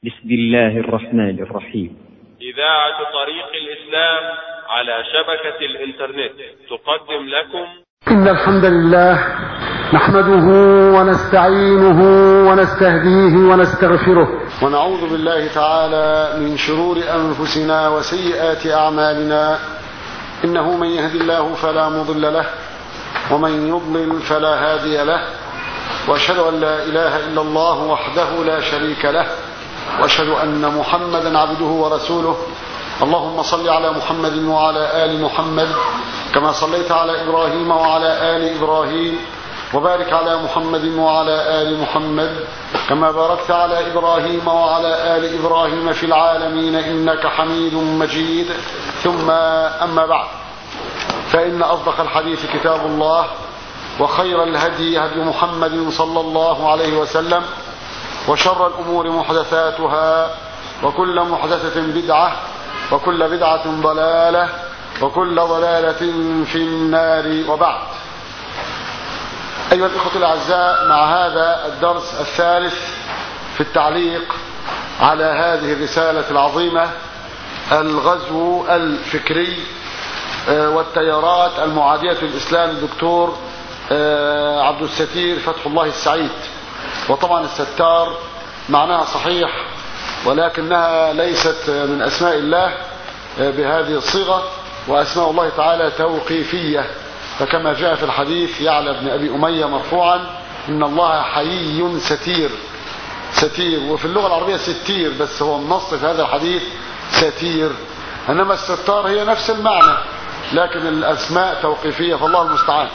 بسم الله الرحمن الرحيم. إذاعة طريق الإسلام على شبكة الإنترنت تقدم لكم إن الحمد لله نحمده ونستعينه ونستهديه ونستغفره ونعوذ بالله تعالى من شرور أنفسنا وسيئات أعمالنا. إنه من يهد الله فلا مضل له ومن يضلل فلا هادي له، وأشهد أن لا إله إلا الله وحده لا شريك له، وأشهد أن محمدا عبده ورسوله. اللهم صل على محمد وعلى آل محمد كما صليت على إبراهيم وعلى آل إبراهيم، وبارك على محمد وعلى آل محمد كما باركت على إبراهيم وعلى آل إبراهيم في العالمين إنك حميد مجيد. ثم أما بعد، فإن أصدق الحديث كتاب الله، وخير الهدي هدي محمد صلى الله عليه وسلم، وشر الأمور محدثاتها، وكل محدثة بدعة، وكل بدعة ضلالة، وكل ضلالة في النار. وبعد، أيها الإخوة الأعزاء، مع هذا الدرس الثالث في التعليق على هذه الرسالة العظيمة، الغزو الفكري والتيارات المعادية للإسلام، الدكتور عبد الستير فتح الله السعيد. وطبعا الستار معناها صحيح، ولكنها ليست من أسماء الله بهذه الصيغة، وأسماء الله تعالى توقيفية، فكما جاء في الحديث يعلى بن أبي أمية مرفوعا: إن الله حيي ستير. ستير، وفي اللغة العربية ستير، بس هو النص في هذا الحديث ستير، إنما الستار هي نفس المعنى، لكن الأسماء توقيفية، فالله المستعان.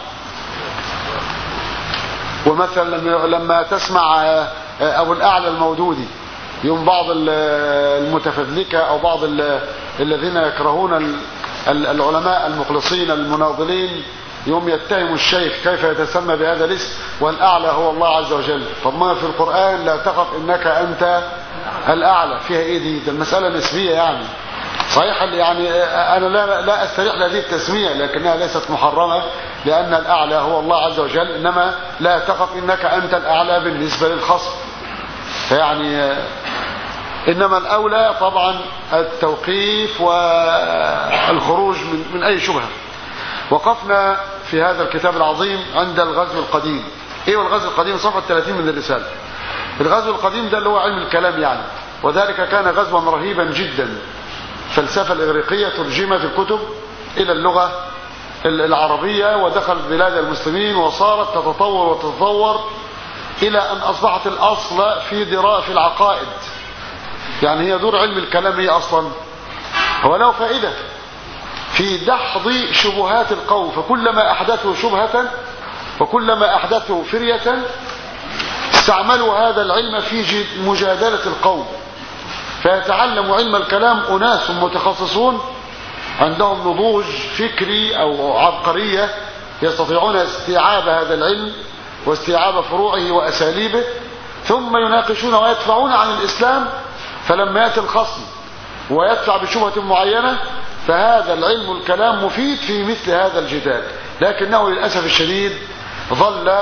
ومثلا لما تسمع أبو الأعلى المودودي، يوم بعض المتفذلكة أو بعض الذين يكرهون العلماء المخلصين المناضلين، يوم يتهم الشيخ كيف يتسمى بهذا الاسم، والأعلى هو الله عز وجل. طب ما في القرآن لا تخف إنك أنت الأعلى، فيها إيه دي؟ ده المسألة نسبية يعني. صحيح يعني أنا لا أستريح لهذه التسمية، لكنها ليست محرمة، لأن الأعلى هو الله عز وجل، إنما لا تخف إنك أنت الأعلى بالنسبة للخصم. فيعني إنما الأولى طبعا التوقيف والخروج من أي شبهة. وقفنا في هذا الكتاب العظيم عند الغزو القديم. إيه هو الغزو القديم؟ صفحة 30 من الرسالة. الغزو القديم ده اللي هو علم الكلام يعني، وذلك كان غزوا رهيبا جدا. الفلسفة الإغريقية ترجمت الكتب إلى اللغة العربية، ودخلت بلاد المسلمين، وصارت تتطور وتتطور إلى أن أصبحت الأصل في العقائد. يعني هي دور علم الكلام هي أصلا هو له فائدة في دحض شبهات القوم، فكلما أحدثوا شبهة وكلما أحدثوا فرية استعملوا هذا العلم في مجادلة القوم. فيتعلم علم الكلام أناس متخصصون عندهم نضوج فكري أو عبقرية، يستطيعون استيعاب هذا العلم واستيعاب فروعه وأساليبه، ثم يناقشون ويدفعون عن الإسلام. فلما يأتي الخصم ويدفع بشبهة معينة، فهذا العلم الكلام مفيد في مثل هذا الجدال، لكنه للأسف الشديد ظل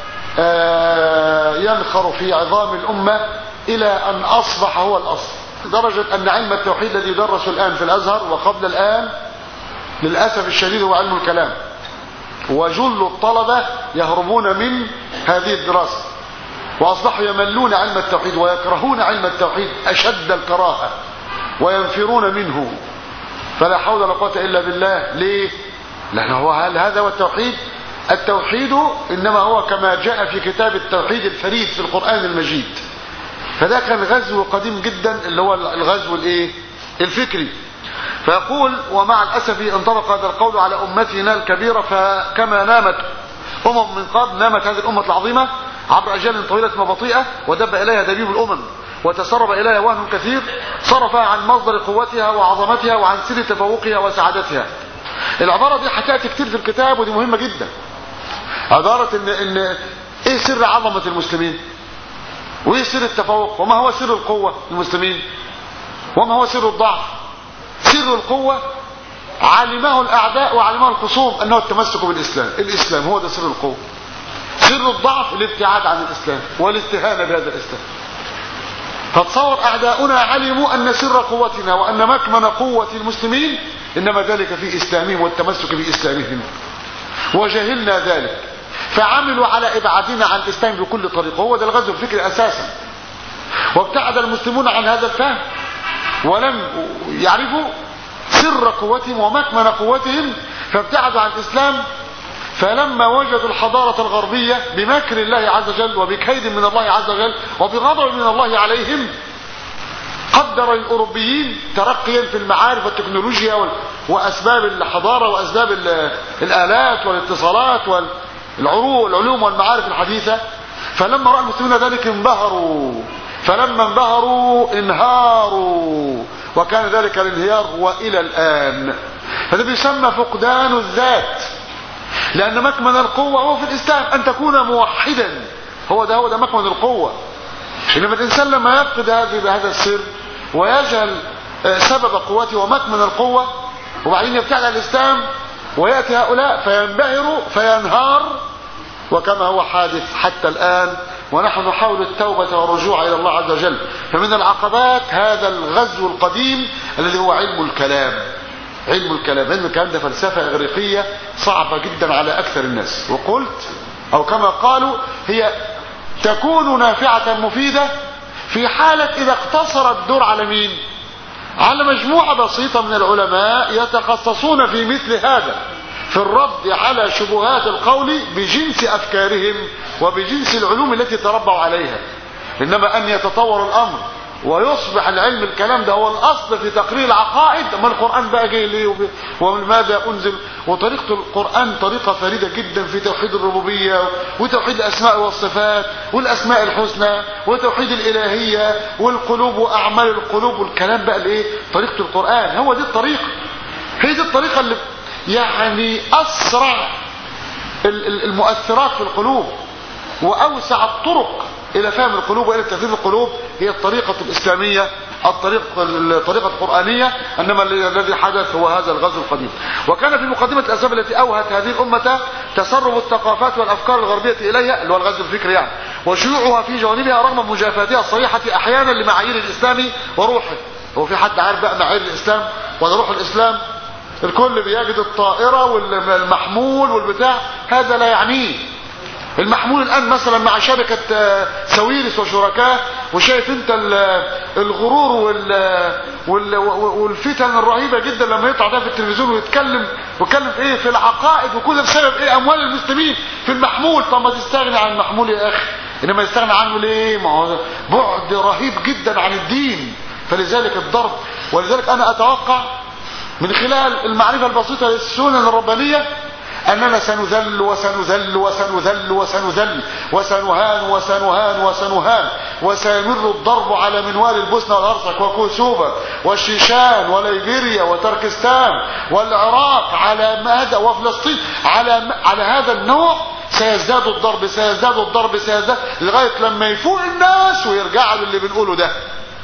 ينخر في عظام الأمة إلى أن أصبح هو الأصل، لدرجة أن علم التوحيد الذي يدرس الآن في الأزهر وقبل الآن للأسف الشديد هو علم الكلام، وجل الطلبة يهربون من هذه الدراسة، وأصبحوا يملون علم التوحيد ويكرهون علم التوحيد أشد الكراهة وينفرون منه. فلا حول ولا قوة إلا بالله. ليه؟ لأنه هل هذا هو التوحيد؟ التوحيد إنما هو كما جاء في كتاب التوحيد الفريد في القرآن المجيد. فده كان غزو قديم جدا، اللي هو الغزو الفكري. فيقول: ومع الأسف انطبق هذا القول على أمتنا الكبيرة، فكما نامت من قبل، نامت هذه الأمة العظيمة عبر أجيال طويلة وبطيئة، ودب إليها دبيب الأمم، وتسرب إليها وهن كثير، صرفها عن مصدر قوتها وعظمتها وعن سر تفوقها وسعادتها. العبارة دي هتأتي كتير في الكتاب، ودي مهمة جدا. عبارة إن إيه سر عظمة المسلمين، وإيه سر التفوق، وما هو سر القوة المسلمين، وما هو سر الضعف. سر القوة علمه الأعداء وعلمه الخصوم أنه التمسك بالإسلام. الإسلام هو ده سر القوة. سر الضعف الابتعاد عن الإسلام والاستهانة بهذا الإسلام. فتصور أعداؤنا علموا أن سر قوتنا وأن مكمن قوة المسلمين إنما ذلك في إسلامهم والتمسك بإسلامهم، وجهلنا ذلك فعملوا على إبعادنا عن الإسلام بكل طريقة. هو ده الغزو الفكري أساسا. وابتعد المسلمون عن هذا الفهم ولم يعرفوا سر قوتهم ومكمن قوتهم، فابتعدوا عن الإسلام. فلما وجدوا الحضارة الغربية بمكر الله عز وجل وبكيد من الله عز وجل وبغضب من الله عليهم، قدر الأوروبيين ترقيا في المعارف والتكنولوجيا وأسباب الحضارة وأسباب الآلات والاتصالات والعلوم والمعارف الحديثة. فلما رأى المسلمين ذلك انبهروا، فلما انبهروا انهاروا، وكان ذلك الانهيار وإلى الآن. هذا بيسمى فقدان الذات، لأن مكمن القوة هو في الإسلام أن تكون موحدا. هو ده مكمن القوة. إنما الإنسان لما يفقد هذا السر ويجهل سبب قوته ومكمن القوة، وبعدين يبتعد عن الإسلام ويأتي هؤلاء فينبهر فينهار، وكما هو حادث حتى الآن. ونحن نحاول التوبة والرجوع إلى الله عز وجل. فمن العقبات هذا الغزو القديم الذي هو علم الكلام. علم الكلام ده فلسفة إغريقية صعبة جدا على أكثر الناس. وقلت أو كما قالوا هي تكون نافعة مفيدة في حالة إذا اقتصر الدور على مين؟ على مجموعة بسيطة من العلماء يتخصصون في مثل هذا، في الرد على شبهات القول بجنس أفكارهم وبجنس العلوم التي تربوا عليها. إنما أن يتطور الأمر ويصبح العلم الكلام ده هو الأصل في تقرير العقائد. ما القرآن بقى جاي ليه وماذا أنزل؟ وطريقة القرآن طريقة فريدة جدا في توحيد الربوبية وتوحيد الأسماء والصفات والأسماء الحسنى وتوحيد الإلهية والقلوب وأعمال القلوب والكلام بقى لإيه؟ طريقة القرآن هو دي الطريقة. هي دي الطريقة اللي يعني أسرع المؤثرات في القلوب وأوسع الطرق إلى فهم القلوب وإلى تهذيب القلوب. هي الطريقة الإسلامية، الطريقة القرآنية. إنما الذي حدث هو هذا الغزو القديم. وكان في مقدمة الأسباب التي أوهت هذه الأمة تسرب الثقافات والأفكار الغربية إليها، اللي هو الغزو الفكري يعني، وشيوعها في جوانبها رغم مجافاتها الصريحة أحيانا لمعايير الإسلام وروحه. هو في حد عارف بقى معايير الإسلام ولا روح الإسلام؟ الكل بيجد الطائرة والمحمول والبتاع، هذا لا يعنيه. المحمول الآن مثلا مع شركة سويرس وشركاء، وشايف انت الغرور والفتن الرهيبة جدا لما يطلع ده في التلفزيون ويتكلم في ايه؟ في العقائد، وكل بسبب ايه؟ اموال المسلمين في المحمول. طب ما تستغني عن المحمول يا اخي، انما يستغني عنه ليه؟ ما هو بعد رهيب جدا عن الدين. فلذلك الضرب. ولذلك انا اتوقع من خلال المعرفة البسيطة للسنن الربانية أننا سنذل وسنذل وسنذل وسنذل وسنهان وسنهان وسنهان، وسيمر الضرب على منوال البوسنة والهرسك وكوسوفا والشيشان وليبيريا وتركستان والعراق على مدى وفلسطين على هذا النوع. سيزداد الضرب سيزداد الضرب سيزداد لغاية لما يفوق الناس ويرجعوا للي بنقوله ده،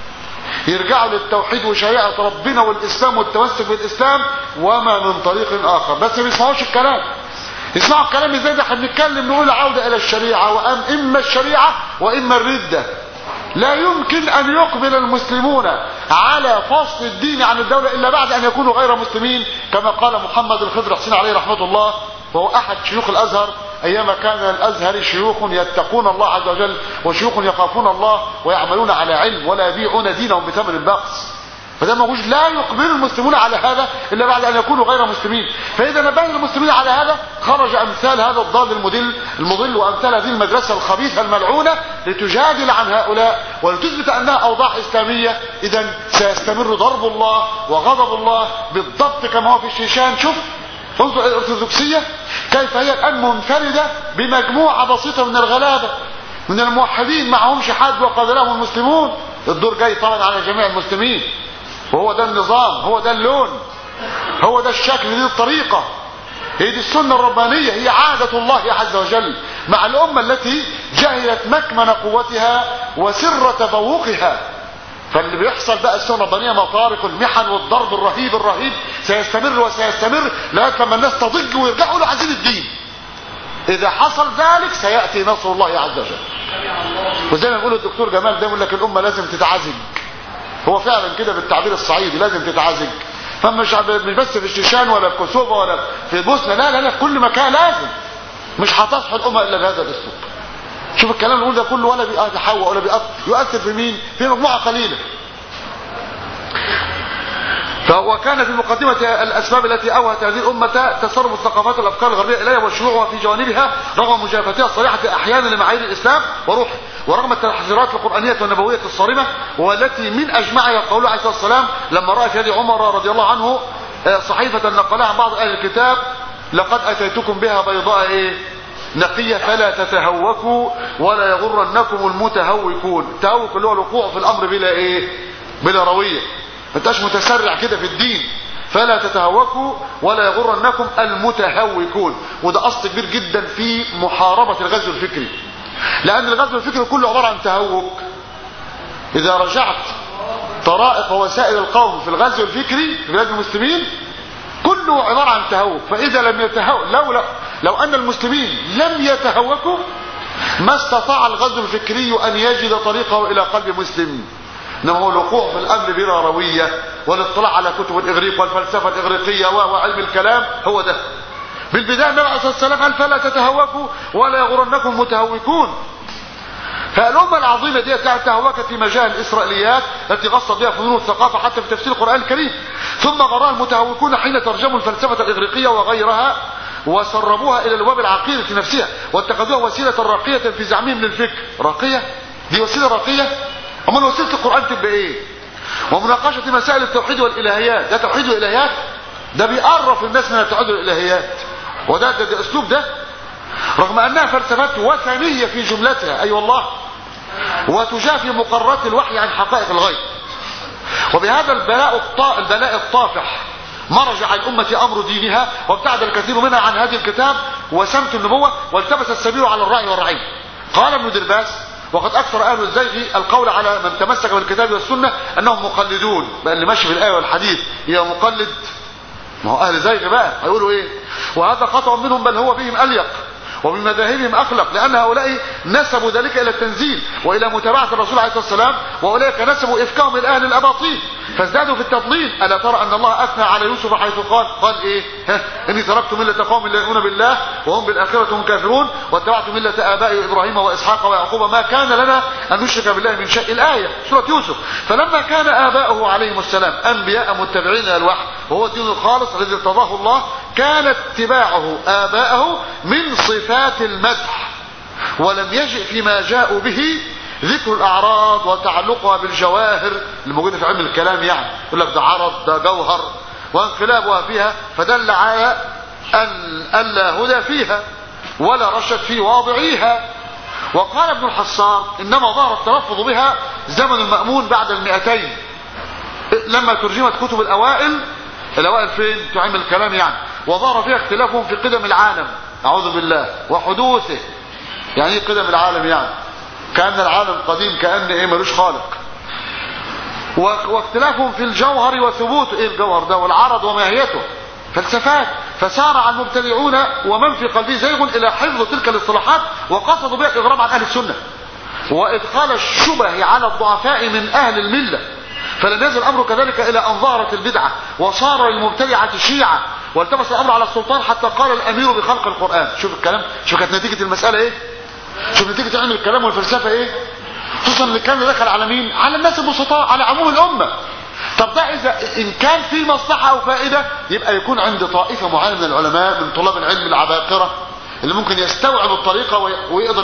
يرجعوا للتوحيد وشريعة ربنا والإسلام والتمسك بالإسلام وما من طريق آخر. بس ما يسمعوش الكلام. يسمعوا الكلام ازاي؟ ده احنا بنتكلم نقول عودة إلى الشريعة، وإما الشريعة وإما الردة. لا يمكن أن يقبل المسلمون على فصل الدين عن الدولة إلا بعد أن يكونوا غير مسلمين، كما قال محمد الخضر حسين عليه رحمة الله، وهو أحد شيوخ الأزهر أيام كان الأزهر شيوخ يتقون الله عز وجل وشيوخ يخافون الله ويعملون على علم ولا يبيعون دينهم بثمن بخس. فده موجود. لا يقبل المسلمون على هذا إلا بعد أن يكونوا غير مسلمين. فإذا نبه المسلمين على هذا خرج أمثال هذا الضال المضل وأمثال هذه المدرسة الخبيثة الملعونة لتجادل عن هؤلاء ولتثبت أنها أوضاع إسلامية. إذا سيستمر ضرب الله وغضب الله بالضبط كما هو في الشيشان. شوف انظر الأرثوذكسية كيف هي الآن منفردة بمجموعة بسيطة من الغلابة من الموحدين، معهمش حد وقابلهم المسلمون. الدور جاي طبعا على جميع المسلمين. وهو ده النظام، هو ده اللون، هو ده الشكل، دي الطريقة، هي دي السنة الربانية، هي عادة الله عز وجل مع الأمة التي جهلت مكمن قوتها وسر تفوقها. فاللي بيحصل بقى السنة الربانية مطارق المحن والضرب الرهيب سيستمر وسيستمر لغاية لما الناس تضج ويرجعوا له عزيز الدين. إذا حصل ذلك سيأتي نصر الله عز وجل. وزي ما بيقول الدكتور جمال ده، يقول لك الامه لازم تتعزج. هو فعلا كده بالتعبير الصعيدي، لازم تتعزج. فمش بس في الشيشان ولا في كوسوفا ولا في بوسنه، لا في كل مكان لازم. مش هتصحى الامه الا بهذا الاسلوب. شوف الكلام اللي بنقول ده كله، ولا بيحوق ولا يؤثر في مين؟ في مجموعه قليله. وكان في مقدمة الأسباب التي أوهت هذه الأمة تسرب الثقافات والأفكار الغربية إليها وشيوعها في جوانبها رغم مجافتها الصريحة أحيانا لمعايير الإسلام وروحه، ورغم التحذيرات القرآنية والنبوية الصارمة، والتي من أجمعها قوله عليه الصلاة والسلام لما رأى في يد عمر رضي الله عنه صحيفة نقلها عن بعض أهل الكتاب: لقد أتيتكم بها بيضاء نقية فلا تتهوكوا ولا يغرنكم المتهوكون. التهوك اللي هو الوقوع في الأمر بلا روية، ما انتش متسرع كده في الدين. فلا تتهوكوا ولا يغرنكم المتهوكون. وده اصل كبير جدا في محاربة الغزو الفكري، لان الغزو الفكري كله عبارة عن تهوك. اذا رجعت طرائق ووسائل القوم في الغزو الفكري في بلاد المسلمين كله عبارة عن تهوك. فاذا لم يتهوك لو ان المسلمين لم يتهوكوا ما استطاع الغزو الفكري ان يجد طريقه الى قلب مسلم. انما هو الوقوع في الامر بلا رويه والاطلاع على كتب الاغريق والفلسفه الاغريقيه وعلم الكلام، هو ده. بالبدايه النبي عليه الصلاه والسلام قال: فلا تتهوكوا ولا يغرنكم متهوكون. فالامه العظيمه دي تهوكت في مجال الاسرائيليات التي غصت بها فنون الثقافه حتى في تفسير القران الكريم، ثم غراها المتهوكون حين ترجموا الفلسفه الاغريقيه وغيرها وسربوها الى لباب العقيده نفسها واتخذوها وسيله راقيه في زعمهم للفكر. راقيه؟ دي وسيله راقيه؟ امال وسيله القران تبقى ايه؟ ومناقشه مسائل التوحيد والالهيات. ده توحيد والالهيات؟ ده بيقرف الناس من التوحيد والالهيات. وده اسلوب ده، رغم انها فلسفات وثنيه في جملتها، اي والله، وتجافي مقررات الوحي عن حقائق الغيب. وبهذا البلاء الطافح مرجع الامه امر دينها، وابتعد الكثير منها عن هذه الكتاب وسمت النبوه، والتبس السبيل على الراعي والرعيل. قال ابن درباس: وقد اكثر اهل الزيغ القول على من تمسك بالكتاب والسنه انهم مقلدون. بقى اللي ماشي بالايه والحديث هي مقلد؟ ما هو اهل زيغ بقى هيقولوا ايه؟ وهذا خطأ منهم، بل هو بهم اليق وبمذاهبهم اخلق، لان هؤلاء نسبوا ذلك الى التنزيل والى متابعه الرسول عليه الصلاه والسلام، واولئك نسبوا افكاهم الاهل الاباطيل فازدادوا في التضليل. الا ترى ان الله اثنى على يوسف حيث قال ايه؟ اني تركت مله قوم لا يؤمنون بالله وهم بالاخره هم كافرون واتبعت مله ابائي ابراهيم واسحاق ويعقوب ما كان لنا ان نشرك بالله من شيء. الايه سوره يوسف. فلما كان اباؤه عليهم السلام انبياء متبعين للوحي وهو الدين الخالص الذي ارتضاه الله، كان اتباعه اباءه من صفات المدح، ولم يجئ فيما جاءوا به ذكر الاعراض وتعلقها بالجواهر الموجوده في علم الكلام. يعني يقول لك ده عرض، ده جوهر، وانقلابها فيها، فدل على ان الا هدى فيها ولا رشد في واضعيها. وقال ابن الحصار: انما ظهر التلفظ بها زمن المأمون بعد 200 لما ترجمت كتب الاوائل فين؟ في علم الكلام يعني. وظهر فيها اختلافهم في قدم العالم، اعوذ بالله، وحدوثه. يعني ايه قدم العالم؟ يعني كأن العالم قديم، كأن ايه ملوش خالق. واختلافهم في الجوهر وثبوته، ايه الجوهر ده والعرض وماهيته، فلسفات. فسارع المبتدعون ومن في قلبه زيغ الى حفظ تلك الاصطلاحات، وقصدوا بها الاغرام عن اهل السنه وادخال الشبه على الضعفاء من اهل المله. فلم يزل الامر كذلك الى ان ظهرت البدعه وصار المبتدعه شيعه، والتبس الامر على السلطان حتى قال الامير بخلق القران. شوف الكلام، شوف كانت نتيجه المساله ايه، شوف نتيجه علم الكلام والفلسفه ايه، خصوصا اللي كان دخل على مين؟ على الناس البسطاء، على عموم الامه. طب ده اذا ان كان في مصلحه او فائده يبقى يكون عند طائفه معينه من العلماء من طلاب العلم العباقره اللي ممكن يستوعب الطريقه ويقدر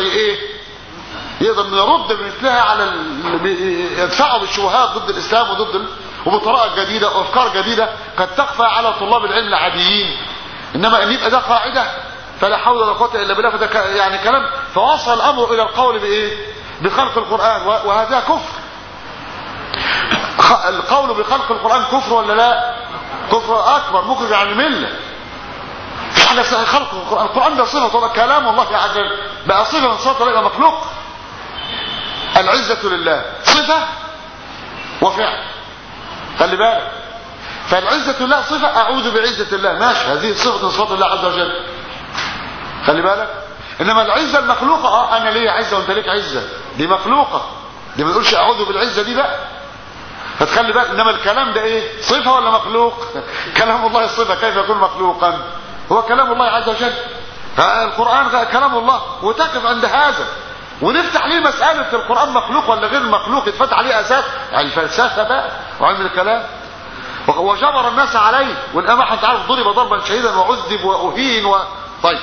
يقدر يرد بمثلها على يدفعوا بالشبهات ضد الاسلام وبطرائق جديده وافكار جديده قد تخفى على طلاب العلم العاديين. انما ان يبقى ده قاعده فلا حول ولا قوه الا بالله، فده يعني كلام. فوصل الامر الى القول بايه؟ بخلق القران، وهذا كفر. القول بخلق القران كفر ولا لا؟ كفر اكبر مخرج عن المله. مش حاجه اسمها خلق القران. القران ده صفه، طبعا كلام الله عز وجل بقى صفه من صفات الله، مخلوق. العزه لله صفه وفعل، خلي بالك. فالعزه لله صفه، اعوذ بعزه الله، ماشي، هذه صفه من صفات الله عز وجل، خلي بالك. انما العزة المخلوقة انا ليه عزة وانت ليك عزة، دي مخلوقة، دي ما نقولش اعوذ بالعزة دي بقى. فتخلي بالك، انما الكلام ده ايه؟ صفة ولا مخلوق؟ كلام الله صفة، كيف يكون مخلوقا؟ هو كلام الله عز وجل، القرآن كلام الله، وتقف عند هذا ونفتح ليه مسألة القرآن مخلوق ولا غير مخلوق، يتفتح عليه اساس الفلسفة بقى وعلم الكلام، وجبر الناس عليه. والامام انت عارف ضرب ضربا شديدا وعذب واهين طيب.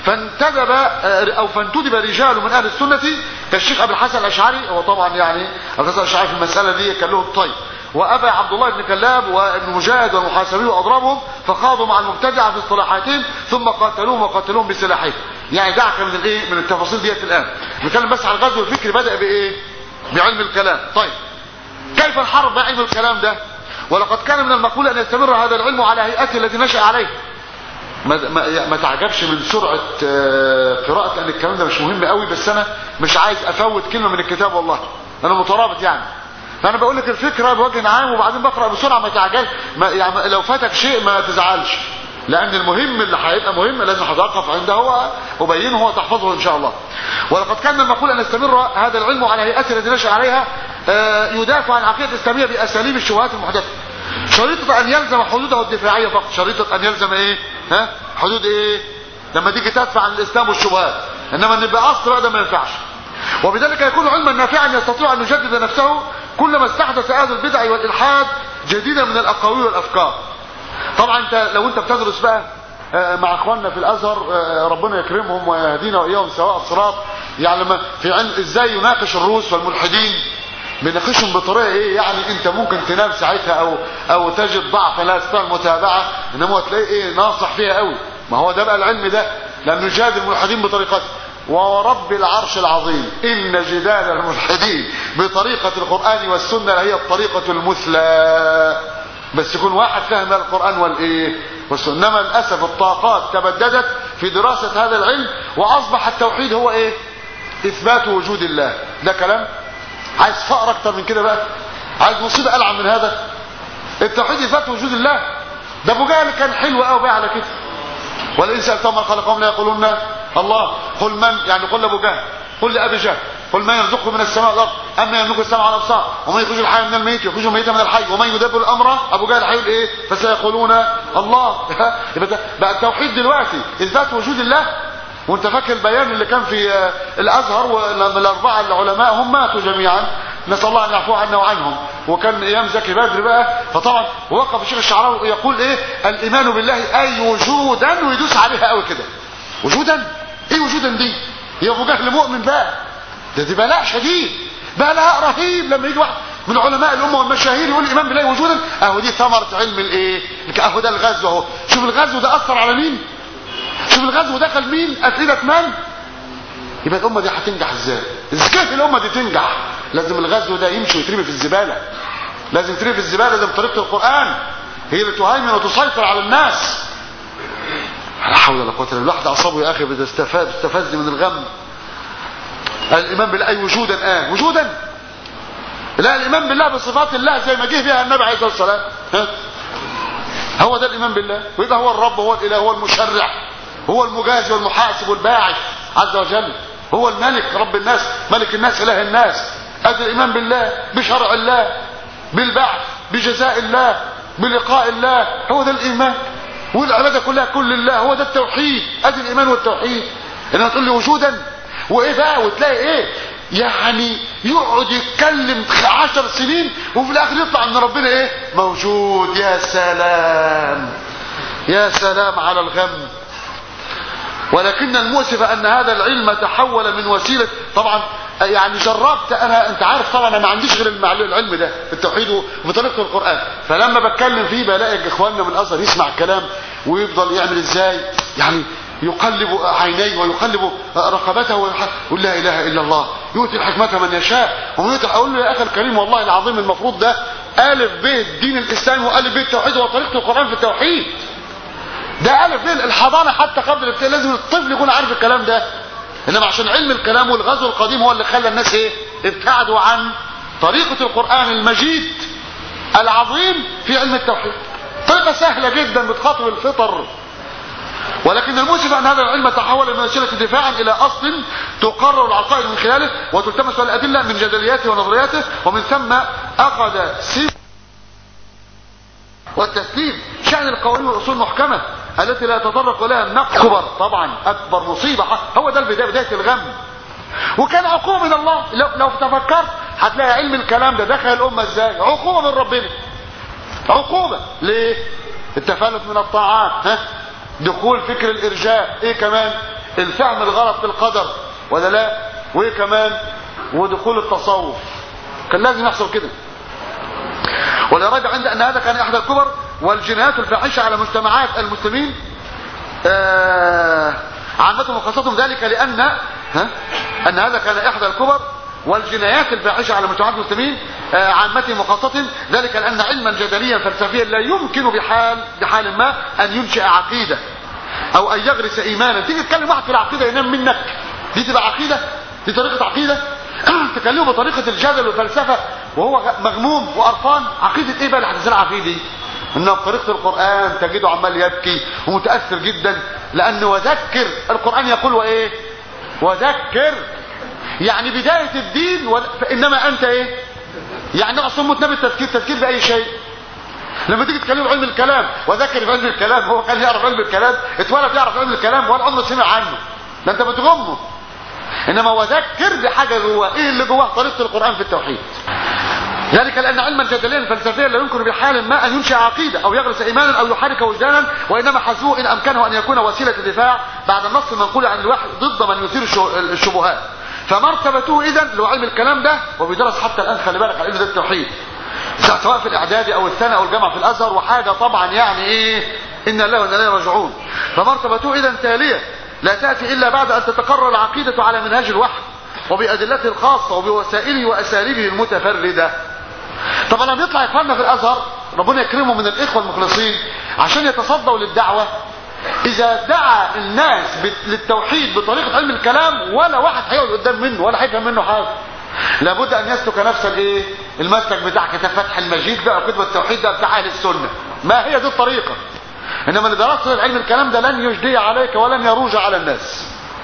فانتدب رجال من اهل السنة كالشيخ ابي الحسن الاشعري، هو طبعا يعني ابو الحسن الاشعري في المسألة دي كان له الطيب، وابا عبد الله بن كلاب وابن مجاهد والمحاسبي واضربهم، فخاضوا مع المبتدعة في اصطلاحاتهم ثم قاتلوهم وقاتلوهم بسلاحهم. يعني دعك من الايه، من التفاصيل ديت الان. نتكلم بس على الغزو الفكري بدأ بايه؟ بعلم الكلام. طيب كيف الحرب بعلم الكلام ده؟ ولقد كان من المقول ان يستمر هذا العلم على هيئته التي نشأ عليه. ما تعجبش من سرعة قراءة، لان الكلام ده مش مهم قوي، بس انا مش عايز افوت كلمة من الكتاب، والله انا مترابط يعني. فانا بقول لك الفكرة بوجه عام وبعدين بقرأ بسرعة، ما تعجل يعني لو فاتك شيء ما تزعلش، لان المهم اللي هيبقى مهم لازم هتوقف عنده وابينه وتحفظه ان شاء الله. ولقد كان من المقول ان يستمر هذا العلم على هيئته التي نشأ عليها يدافع عن العقيدة الاسلامية باساليب الشبهات المحدثة، شريطة ان يلزم حدوده الدفاعية فقط. شريطة ان يلزم ايه؟ حدود ايه؟ لما تيجي تدفع عن الاسلام والشبهات، انما ان يبقى اصل بقى ده ما ينفعش. وبذلك يكون علما نافعا يستطيع ان يجدد نفسه كلما استحدث اهل البدع والالحاد جديدا من الاقاويل والافكار. طبعا انت لو انت بتدرس بقى مع اخواننا في الازهر، ربنا يكرمهم ويهدينا واياهم سواء الصراط، يعني لما في علم ازاي يناقش الروس والملحدين، بيناقشهم بطريقه ايه، يعني انت ممكن تنام ساعتها او تجد ضعف لا يستطيع المتابعه، انما تلاقي ايه ناصح فيها قوي. ما هو ده بقى العلم ده، لانه يجادل الملحدين بطريقته. ورب العرش العظيم ان جدال الملحدين بطريقه القران والسنه هي الطريقه المثلى، بس يكون واحد فهم القران والايه والسنه. انما للاسف الطاقات تبددت في دراسه هذا العلم، واصبح التوحيد هو ايه؟ اثبات وجود الله. ده كلام عايز فقر اكتر من كده بقى؟ عايز مصيبه العن من هذا؟ التوحيد اثبات وجود الله. ده ابو جهل كان حلو قوي بقى على كده، ولئن سالتهم من خلقهم لا يقولون الله. قل من، يعني قل لابو جهل، قل لابي جهل، قل من يرزقكم من السماء والارض اما يملك السمع والابصار ومن يخرج الحي من الميت يخرج الميت من الحي ومن يدبر الامر. ابو جهل هيقول ايه؟ فسيقولون الله. يبقى بقى التوحيد دلوقتي اثبات وجود الله. وانت فاكر البيان اللي كان في الازهر، والاربعه العلماء هم ماتوا جميعا، نسال الله ان يعفو عنا وعنهم، وكان ايام زكي بدر بقى. فطبعا وقف الشيخ الشعراوي يقول ايه؟ الايمان بالله اي وجودا، ويدوس عليها قوي كده. وجودا؟ ايه وجودا دي؟ يا ابو جهل مؤمن بقى، ده بلاء شديد، بلاء رهيب لما يجي واحد من علماء الامه والمشاهير يقول الايمان بالله وجودا. اهو دي ثمره علم الايه؟ اهو ده الغزو اهو. شوف الغزو ده اثر على مين، شوف الغزو دخل مين، افئده من. يبقى الامه دي هتنجح ازاي؟ ازاي الامه دي تنجح؟ لازم الغزو ده يمشي ويترمي في الزباله، لازم يترمي في الزباله. لازم طريقه القران هي اللي تهيمن وتسيطر على الناس. لا حول ولا قوه الا بالله. الواحد اعصابه يا اخي بتستفز من الغم. الايمان بالله وجودا، وجودا. لا، الايمان بالله بصفات الله زي ما جه بها النبي عليه الصلاه والسلام. هو ده الايمان بالله. ويبقى هو الرب، هو الاله، هو المشرع، هو المجازي والمحاسب والباعث عز وجل، هو الملك رب الناس، ملك الناس، اله الناس. ادي الايمان بالله، بشرع الله، بالبعث، بجزاء الله، بلقاء الله. هو ده الايمان. والعباده كلها كل الله. هو ده التوحيد. ادي الايمان والتوحيد. انما تقول لي وجودا وايه بقى، وتلاقي ايه يعني يقعد يتكلم 10 سنين وفي الاخر يطلع ان ربنا ايه؟ موجود. يا سلام، يا سلام على الغم. ولكن المؤسف ان هذا العلم تحول من وسيله. طبعا يعني جربت انا، انت عارف طبعا انا ما عنديش غير العلم ده التوحيد وبطريقه القران، فلما بتكلم فيه بلاقي اخواننا من الازهر يسمع الكلام ويفضل يعمل ازاي، يعني يقلب عينيه ويقلب رقبته ويقول لا اله الا الله يؤتي الحكمه من يشاء ومن يؤتي. اقول له يا اخي الكريم والله العظيم المفروض ده الف ب الدين الاسلامي والف ب التوحيد وطريقه القران في التوحيد. ده الف ب الحضانه حتى قبل الابتداء لازم الطفل يكون عارف الكلام ده. انما عشان علم الكلام والغزو القديم هو اللي خلى الناس ايه؟ ابتعدوا عن طريقه القران المجيد العظيم في علم التوحيد. طريقه سهله جدا بتخاطب الفطر. ولكن المؤسف أن هذا العلم تحول من وسيلة دفاع إلى أصل تقرر العقائد من خلاله وتلتمس الأدلة من جدلياته ونظرياته، ومن ثم أخذ سيف والتسليم شأن القوانين والأصول المحكمة التي لا يتطرق لها النقد. أكبر طبعا أكبر مصيبة، هو ده بداية الغم، وكان عقوبة من الله. لو تفكرت هتلاقي علم الكلام ده دخل الأمة ازاي؟ عقوبة من ربنا. عقوبة ليه؟ التفلت من الطاعات، دخول فكر الإرجاء، ايه كمان؟ الفهم الغلط في القدر ولا لا؟ وايه كمان؟ ودخول التصوف. كان لازم يحصل كده. ولا ريب عند أن هذا كان إحدى الكبر والجنايات الفاحشة على مجتمعات المسلمين عامتهم وخاصتهم، ذلك لأن أن هذا كان إحدى الكبر والجنايات الفاحشة على مجتمعات المسلمين عامتهم وخاصتهم، ذلك لأن علما جدليا فلسفيا لا يمكن بحال ما أن ينشئ عقيدة أو أن يغرس إيمانا. تيجي تكلم واحد في العقيدة ينام منك، دي تبقى عقيدة؟ دي طريقة عقيدة؟ تكلمه بطريقة الجدل والفلسفة وهو مغموم وقرفان، عقيدة ايه بقى اللي هتزرعها فيه دي؟ انه بطريقة القرآن تجده عمال يبكي ومتأثر جدا، لأنه وذكر القرآن يقول وايه؟ وذكر، يعني بداية الدين فإنما أنت ايه؟ يعني أصلا متنبي التذكير بأي شيء. لما تيجي تكلمه علم الكلام وذكر في علم الكلام، هو كان يعرف علم الكلام، اتولد يعرف علم الكلام ولا عمره سمع عنه، ده انت بتغمه. انما وذكر بحاجه جواه، ايه اللي جواه؟ طريقه القران في التوحيد. ذلك لان علما جدليا فلسفيا لا يمكن بحال ما ان ينشئ عقيده او يغرس ايمانا او يحرك وجدانا، وانما حسبه ان امكنه ان يكون وسيله دفاع بعد النص المنقول عن الوحي ضد من يثير الشبهات. فمرتبته اذا اللي هو علم الكلام ده، وبيدرس حتى الان، خلي بالك، علم التوحيد سواء في الاعدادي او الثانوي او الجامعه في الازهر، وحاجه طبعا يعني ايه، ان الله وانا اليه راجعون. فمرتبته اذا تاليه لا تأتي إلا بعد أن تتقرر العقيدة على منهاج الوحي وبأدلته الخاصة وبوسائله وأساليبه المتفردة. طبعا لما يطلع إخواننا في الأزهر ربنا يكرمهم من الإخوة المخلصين عشان يتصدوا للدعوة، إذا دعا الناس للتوحيد بطريقة علم الكلام ولا واحد هيقعد قدام منه ولا هيفهم منه حاجة. لابد أن يسلك نفس الايه؟ المسلك بتاع كتاب فتح المجيد بقى وكتب التوحيد ده بتاع أهل السنة. ما هي دي الطريقة؟ انما اللي دراسة علم الكلام ده لن يجدي عليك ولن يروج على الناس.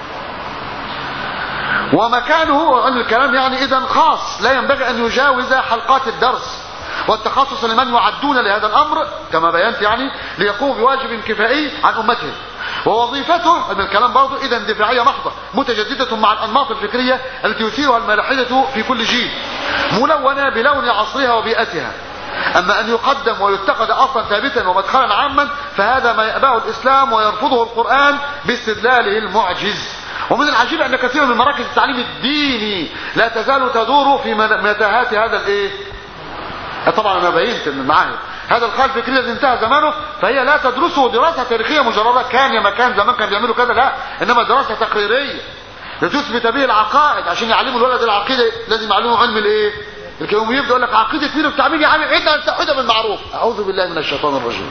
ومكانه علم الكلام يعني اذا خاص، لا ينبغي ان يجاوز حلقات الدرس والتخصص لمن يعدون لهذا الامر كما بينت، يعني ليقوم بواجب كفائي عن امته. ووظيفته علم الكلام برضه اذا دفاعيه محضه متجدده مع الانماط الفكريه التي يثيرها الملاحده في كل جيل، ملونه بلون عصرها وبيئتها. أما أن يقدم ويتخذ أصلا ثابتا ومدخلا عاما فهذا ما يأباه الإسلام ويرفضه القرآن باستدلاله المعجز. ومن العجيب أن كثير من مراكز التعليم الديني لا تزال تدور في متاهات هذا الايه؟ طبعا أنا بينت من المعاهد هذا الخال الفكري الذي انتهى زمانه، فهي لا تدرسه دراسة تاريخية مجردة كان يا مكان زمان كان بيعملوا كذا، لا، إنما دراسة تقريرية لتثبت به العقائد. عشان يعلموا الولد العقيدة لازم يعلموا علم الايه؟ الكلام يبدأ يقول لك عقيدة مين وبتاع مين يا عم؟ عندنا التوحيد بالمعروف. أعوذ بالله من الشيطان الرجيم.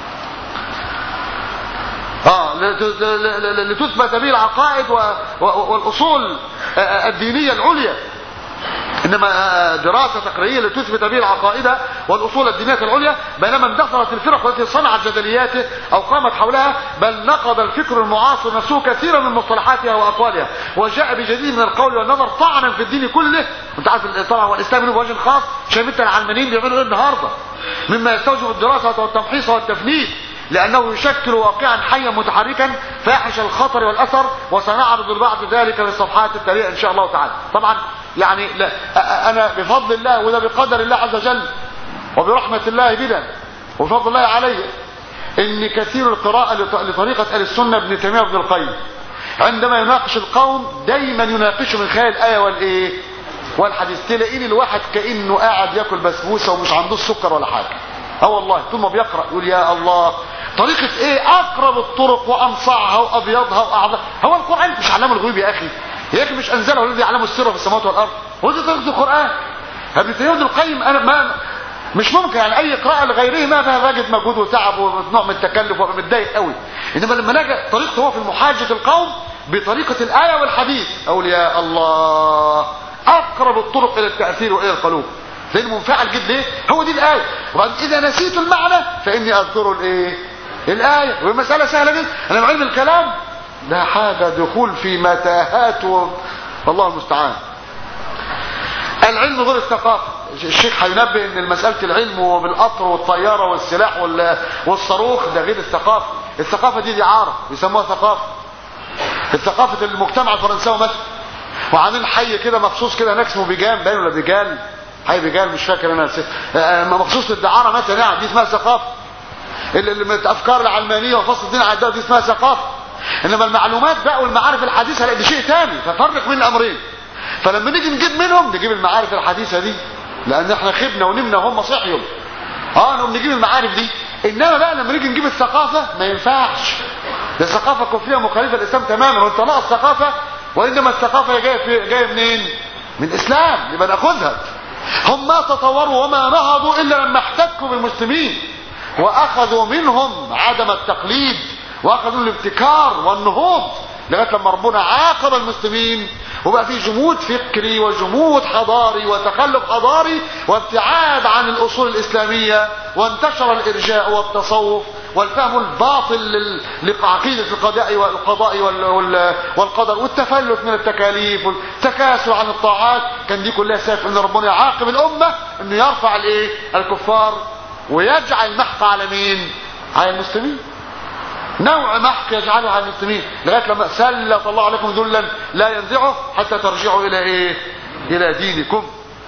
لتثبت به العقائد والأصول الدينية العليا، إنما دراسة تقريرية لتثبت به العقائد والأصول الدينية العليا. بينما اندثرت الفرق التي صنعت جدلياته أو قامت حولها، بل نقض الفكر المعاصر نفسه كثيرا من مصطلحاتها وأقوالها وجاء بجديد من القول والنظر طعنا في الدين كله. انت عارف طبعا والإسلام له بوجه خاص، شايف العلمانيين بيعملوا ايه النهارده؟ مما يستوجب الدراسة والتمحيص والتفنيد، لأنه يشكل واقعا حيا متحركا فاحش الخطر والأثر، وسنعرض البعض ذلك في الصفحات التالية إن شاء الله تعالى. طبعا يعني لا، أنا بفضل الله وده بقدر الله عز وجل وبرحمة الله بنا وبفضل الله علي إن كثير القراءة لطريقة أهل السنة ابن تيمية وابن القيم عندما يناقش القوم دايما يناقشه من خلال الآية والإيه والحديث. تلاقيني الواحد كأنه قاعد ياكل بسبوسة ومش عنده السكر ولا حاجة. والله طول ما بيقرأ يقول يا الله طريقة ايه اقرب الطرق وانصعها وابيضها واعظمها. هو القرآن مش علام الغيوب يا اخي؟ يا اخي مش انزله الذي يعلم السر في السماوات والارض؟ ودي طريقة القرآن. ابن تيمية القيم انا ما مش ممكن يعني اي قراءة لغيره ما فيها راجل مجهود وتعب ونوع من التكلف وابقى متضايق قوي. انما لما نجي طريقته هو في محاجة القوم بطريقة الآية والحديث اقول يا الله اقرب الطرق الى التأثير والى القلوب. لانه منفعل جدا. ليه؟ هو دي الآية. وبعدين اذا نسيت المعنى فاني اذكر الايه؟ الآية. والمسألة سهلة جدا. انا بعلم الكلام ده حاجة دخول في متاهات والله المستعان. العلم غير الثقافة. الشيخ هينبه ان مسألة العلم وبالقطر والطيارة والسلاح والصاروخ ده غير الثقافة. الثقافة دي عارة يسموها ثقافة. الثقافة المجتمع الفرنساوي مثلا وعاملين حي كده مخصوص كده هناك اسمه بيجان باين ولا بيجال، حي بيجال مش فاكر انا مخصوص للدعارة مثلا يعني دي اسمها ثقافة. الافكار العلمانية وفصل الدين على دي اسمها ثقافة. انما المعلومات بقى والمعارف الحديثة لا دي شيء تاني، ففرق بين الامرين. فلما نيجي نجيب منهم نجيب المعارف الحديثة دي لان احنا خبنا ونمنا وهم صحيهم نقوم نجيب المعارف دي. انما بقى لما نيجي نجيب الثقافة ما ينفعش، ده ثقافة كفرية مخالفة للاسلام تماما وانت ناقص ثقافة. وانما الثقافة جاية منين؟ من الاسلام، يبقى ناخذها. هم ما تطوروا وما نهضوا الا لما احتكوا بالمسلمين واخذوا منهم عدم التقليد واخذوا الابتكار والنهوض لغايه لما ربنا عاقب المسلمين وبقى في جمود فكري وجمود حضاري وتخلف حضاري وابتعاد عن الاصول الاسلاميه، وانتشر الارجاء والتصوف والفهم الباطل لعقيده القضاء والقدر والتفلت من التكاليف والتكاسل عن الطاعات. كان دي كلها سبب ان ربنا يعاقب الامه انه يرفع الكفار ويجعل محق على مين؟ على المسلمين. نوع محق يجعله على المسلمين لغايه لما سلط الله عليكم ذلا لا ينزعه حتى ترجعوا الى الى دينكم.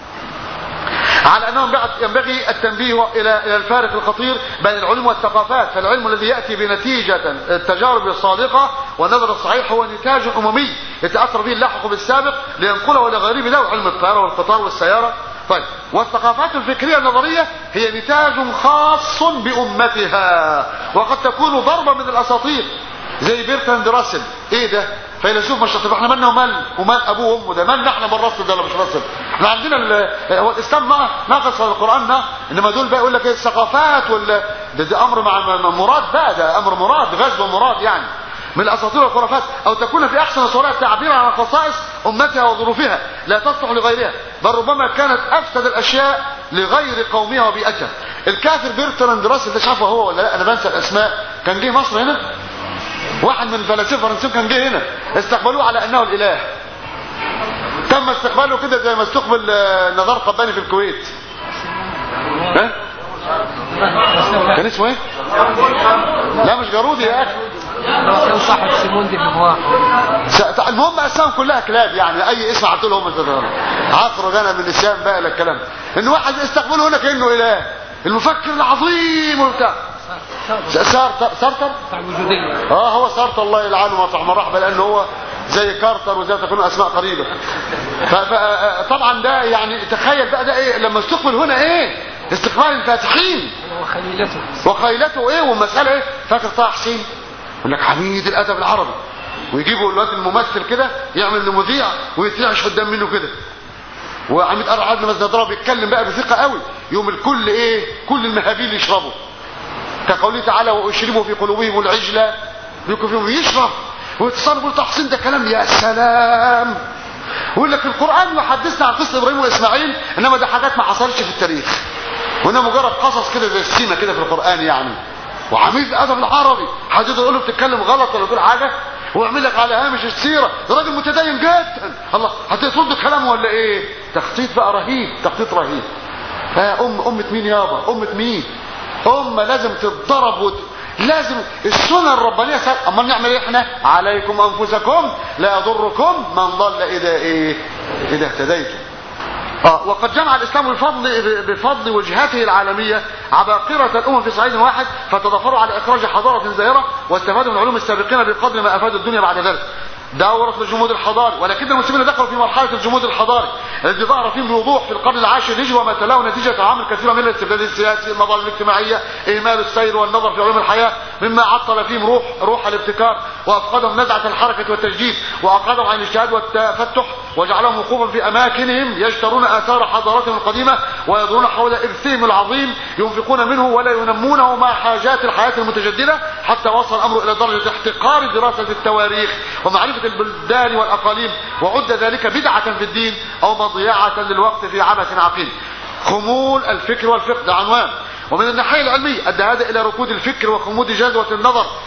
على انهم ينبغي التنبيه الى الفارق الخطير بين العلوم والثقافات. فالعلم الذي ياتي بنتيجه التجارب الصادقه والنظر الصحيح هو نتاج اممي يتاثر به اللاحق بالسابق لينقله لغيره له علم الطياره والقطار والسياره. طيب والثقافات الفكريه النظريه هي نتاج خاص بامتها وقد تكون ضربه من الاساطير زي بيرتراند راسل. ايه ده؟ فيلسوف مش طب احنا مالنا ومال ابوه وامه ده؟ مالنا احنا بالراسل ده ولا مش راسل؟ احنا عندنا هو الاسلام ناقص القران انما دول بقى يقول لك الثقافات ده امر مع مراد بقى، ده امر مراد غزو مراد يعني من الاساطير والخرافات. او تكون في احسن صورها تعبيرا عن خصائص امتها وظروفها لا تصلح لغيرها بل ربما كانت افسد الاشياء لغير قومها وبيئتها. الكافر بيرتراند راسل ده شافه هو ولا لا؟ انا بنسى الاسماء. كان جه مصر هنا واحد من الفلاسفه الفرنسيين كان جه هنا استقبلوه على انه الاله. تم استقباله كده زي ما استقبل نزار قباني في الكويت. ها كان اسمه ايه؟ لا مش جارودي يا اخي، صاحب سيمون دي بوفوار. المهم اسامهم كلها كلاب يعني اي اسم عطوا لهم عصر جانا من الشام بقى للكلام. ان واحد استقبله هنا كانه اله المفكر العظيم وبتاع سارتر هو سارتر الله يلعنه مطعم مرحبا لانه هو زي كارتر وزي تكون اسماء قريبه. فطبعا ده يعني تخيل بقى ده ايه لما استقبل هنا ايه استقبال الفاتحين وخيلته ايه والمساله ايه. فاكر طه حسين يقول لك حميد الادب العربي ويجيبوا الواد الممثل كده يعمل له مذيع ويترعش قدام منه كده وعميد قرعد لما ضرب بيتكلم بقى بثقه قوي يوم الكل كل المهابيل يشربوا كقوله تعالى واشربوا في قلوبهم العجله بيكون فيهم يشرب ويتصل يقول تحسين ده كلام يا سلام. ويقول لك القران يحدثنا عن قصه ابراهيم واسماعيل انما ده حاجات ما حصلتش في التاريخ وانها مجرد قصص كده زي السيمه كده في القران يعني. وعميد الادب العربي حد يقول له بتتكلم غلط ولا تقول حاجه ويعمل لك على هامش السيره ده راجل متدين جدا الله هترد كلامه ولا ايه؟ تخطيط بقى رهيب تخطيط رهيب. امه مين يابا؟ امه مين؟ امه لازم تتضرب لازم السنن الربانيه امال نعمل ايه احنا؟ عليكم انفسكم لا يضركم من ضل اذا اهتديتم. وقد جمع الاسلام بفضل وجهاته العالميه عباقره الامم في صعيد واحد فتضافروا على اخراج حضاره زاهره واستفادوا من علوم السابقين بقدر ما افادوا الدنيا بعد ذلك. دورة الجمود الحضاري ولكن المسلمين دخلوا في مرحله الجمود الحضاري الذي ظهر فيه بوضوح في القرن العاشر الهجري وما تلاه نتيجه عوامل كثيره من الاستبداد السياسي المظاهر الاجتماعيه اهمال السير والنظر في علوم الحياه مما عطل فيهم روح الابتكار وافقدهم نزعه الحركه والتجديد واقعدهم عن الاجتهاد والتفتح وجعلهم وقوفا في اماكنهم يشترون اثار حضارتهم القديمه ويدورون حول ارثهم العظيم ينفقون منه ولا ينمونه مع حاجات الحياه المتجدده حتى وصل الامر الى درجه احتقار دراسه التواريخ ومعرفه البلدان والاقاليم وعد ذلك بدعه في الدين او مضيعه للوقت في عبث عقيم. خمول الفكر والفقه ده عنوان. ومن الناحيه العلميه ادى هذا الى ركود الفكر وخمود جذوه النظر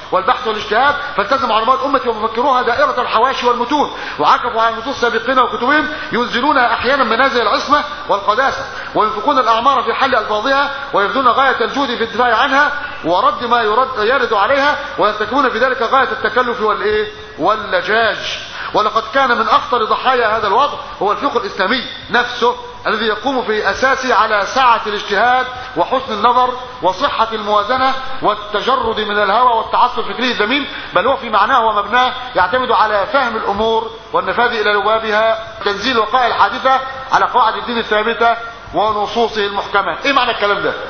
والبحث والاجتهاد، فالتزم علماء الأمة ومفكروها دائرة الحواشي والمتون، وعكفوا على النصوص السابقين وكتبهم، ينزلونها أحيانا منازل العصمة والقداسة، وينفقون الأعمار في حل ألفاظها، ويبذلون غاية الجهد في الدفاع عنها ورد ما يرد عليها، ويرتكبون في ذلك غاية التكلف واللجاج. ولقد كان من أخطر ضحايا هذا الوضع هو الفقه الإسلامي نفسه، الذي يقوم في أساسه على سعة الاجتهاد وحسن النظر وصحة الموازنة والتجرد من الهوى والتعصب الفكري الذميم، بل هو في معناه ومبناه يعتمد على فهم الأمور والنفاذ إلى لبابها، تنزيل الوقائع الحادثة على قواعد الدين الثابتة ونصوصه المحكمة. ايه معنى الكلام ده؟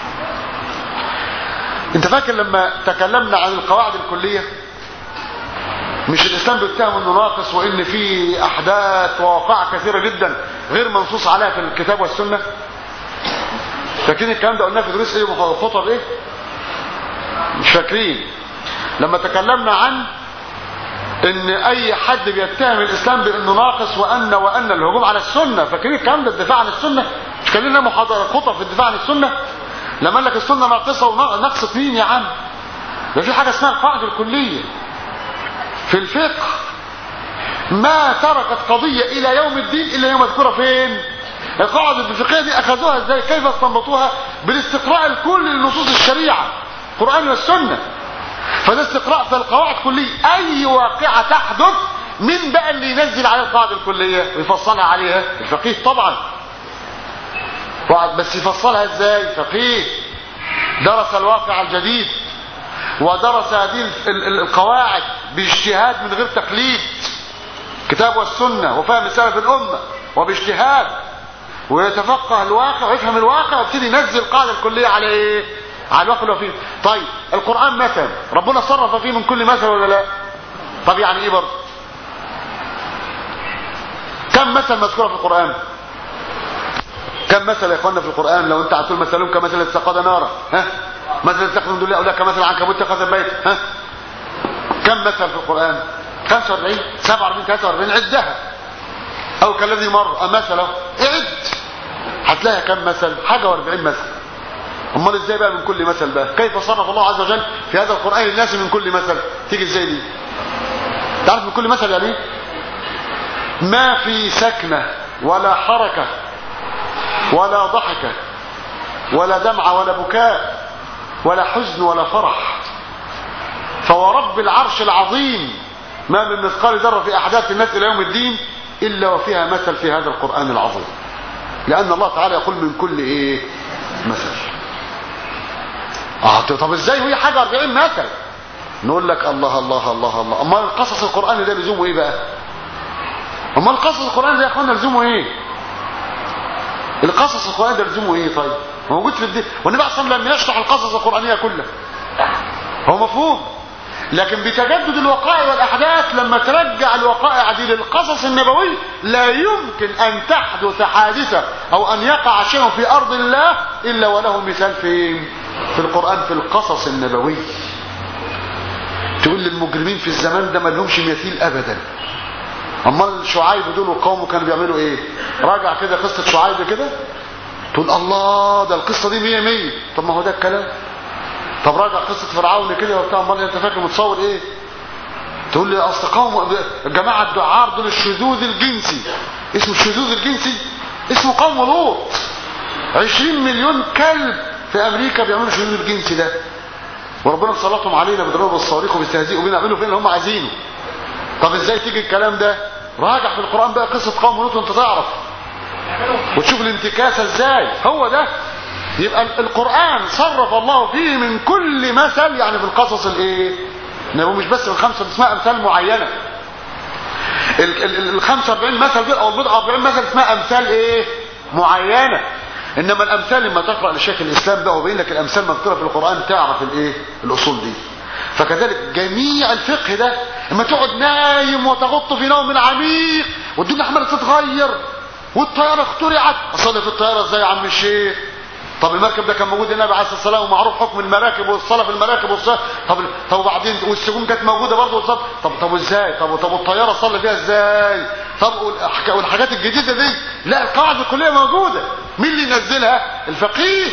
انت فاكر لما تكلمنا عن القواعد الكلية، مش الاسلام بيتهم انه ناقص وان في احداث ووقائع كثيرة جدا غير منصوص عليها في الكتاب والسنة؟ فاكرين الكلام ده قلناه في دروس ايه وخطب ايه؟ مش فاكرين لما تكلمنا عن ان اي حد بيتهم الاسلام بانه ناقص وان الهجوم على السنة؟ فاكرين الكلام ده؟ الدفاع عن السنة. مش كان لنا محاضرة خطب في الدفاع عن السنة لما قال لك السنة ناقصة ونقصت مين يا عم؟ ده في حاجة اسمها القاعدة الكلية في الفقه، ما تركت قضية الى يوم الدين الا يوم مذكورة فين؟ القاعدة الفقهية دي اخذوها ازاي؟ كيف استنبطوها؟ بالاستقراء الكلي لنصوص الشريعة القرآن والسنة. فده استقراء في القواعد الكلية، اي واقعة تحدث من بقى اللي ينزل على القاعدة الكلية ويفصلها عليها؟ الفقيه طبعا. بس يفصلها ازاي؟ فقيه درس الواقع الجديد ودرس هذه القواعد باجتهاد من غير تقليد، كتاب والسنة وفهم سلف الأمة وباجتهاد، ويتفقه الواقع ويفهم الواقع ويبتدي ينزل القاعدة الكلية على ايه؟ على الواقع اللي هو فيه. طيب القرآن مثلا ربنا صرف فيه من كل مثل ولا لا؟ طب يعني ايه برضه؟ كم مثل مذكورة في القرآن؟ كم مثل يا اخوانا في القرآن؟ لو انت هتقول مثلهم كمثل استقاد نارا، ها؟ مثل استقاد من دول او لا كمثل عنكبوت اتخذ بيت، ها؟ كم مثل في القرآن؟ 45 47 43 عدها. او كالذي مر مثله اعد هتلاقي كم مثل؟ حاجه و40 مثل. امال ازاي بقى من كل مثل بقى؟ كيف صرف الله عز وجل في هذا القرآن الناس من كل مثل؟ تيجي ازاي دي؟ تعرف من كل مثل يعني ايه؟ ما في سكنة ولا حركة ولا ضحكة ولا دمعة ولا بكاء ولا حزن ولا فرح، فورب العرش العظيم ما من مثقال ذرة في أحداث الناس إلى يوم الدين إلا وفيها مثل في هذا القرآن العظيم، لأن الله تعالى يقول من كل إيه؟ مثل. طب إزاي وهي حاجة 40 مثل؟ نقول لك الله الله الله الله. أما القصص القرآن ده لزومه إيه بقى؟ أما القصص القرآن ده يا أخوانا لزومه إيه؟ القصص القرآن ده لزومه إيه؟ طيب موجود في الدين، والنبي أصلا لم يشرح القصص القرآنية كلها، هو مفهوم، لكن بتجدد الوقائع والأحداث لما ترجع الوقائع دي للقصص النبوي لا يمكن أن تحدث حادثة أو أن يقع شيء في أرض الله إلا وله مثال في القرآن في القصص النبوي. تقول للمجرمين في الزمان ده ما لهمش مثيل أبدا. أما شعيب دول وقومه كانوا بيعملوا إيه؟ راجع كده قصة شعيب كده تقول الله ده القصة دي 100 100. طب ما هو ده الكلام. طب راجع قصة فرعون كده وبتاع، امال انت فاكر متصور ايه؟ تقول لي اصل قوم الجماعه الدعار دول الشذوذ الجنسي، اسمه الشذوذ الجنسي، اسمه قوم لوط. 20 مليون كلب في امريكا بيعملوا الشذوذ الجنسي ده، وربنا سلطهم علينا بيضربوا بالصواريخ وبيستهزئوا بينا، يعملوا فين اللي هم عايزينه. طب ازاي تيجي الكلام ده؟ راجع في القرآن بقى قصة قوم لوط وانت تعرف وتشوف الانتكاسة ازاي. هو ده يبقى القرآن صرف الله فيه من كل مثل، يعني في القصص الايه؟ مش بس الخمسة اسمها امثال معينة. ال 45 مثل دي او البضع 40 مثل اسمها امثال ايه؟ معينة. انما الامثال لما تقرأ لشيخ الاسلام بقى وبين لك الامثال مذكورة في القرآن تعرف الايه؟ الاصول دي. فكذلك جميع الفقه ده لما تقعد نايم وتغط في نوم عميق والدنيا عماله تتغير والطيارة اخترعت، اصل في الطيارة ازاي يا عم الشيخ؟ طب المركب ده كان موجود النبي عليه الصلاه والسلام ومعروف حكم المراكب والصلاه في المراكب والصلاه. طب وبعدين والسجون كانت موجوده برضه والصلاه. طب ازاي؟ طب الطياره صلى فيها ازاي؟ طب والحاجات الجديده دي لا القواعد الكليه موجوده. مين اللي ينزلها؟ الفقيه.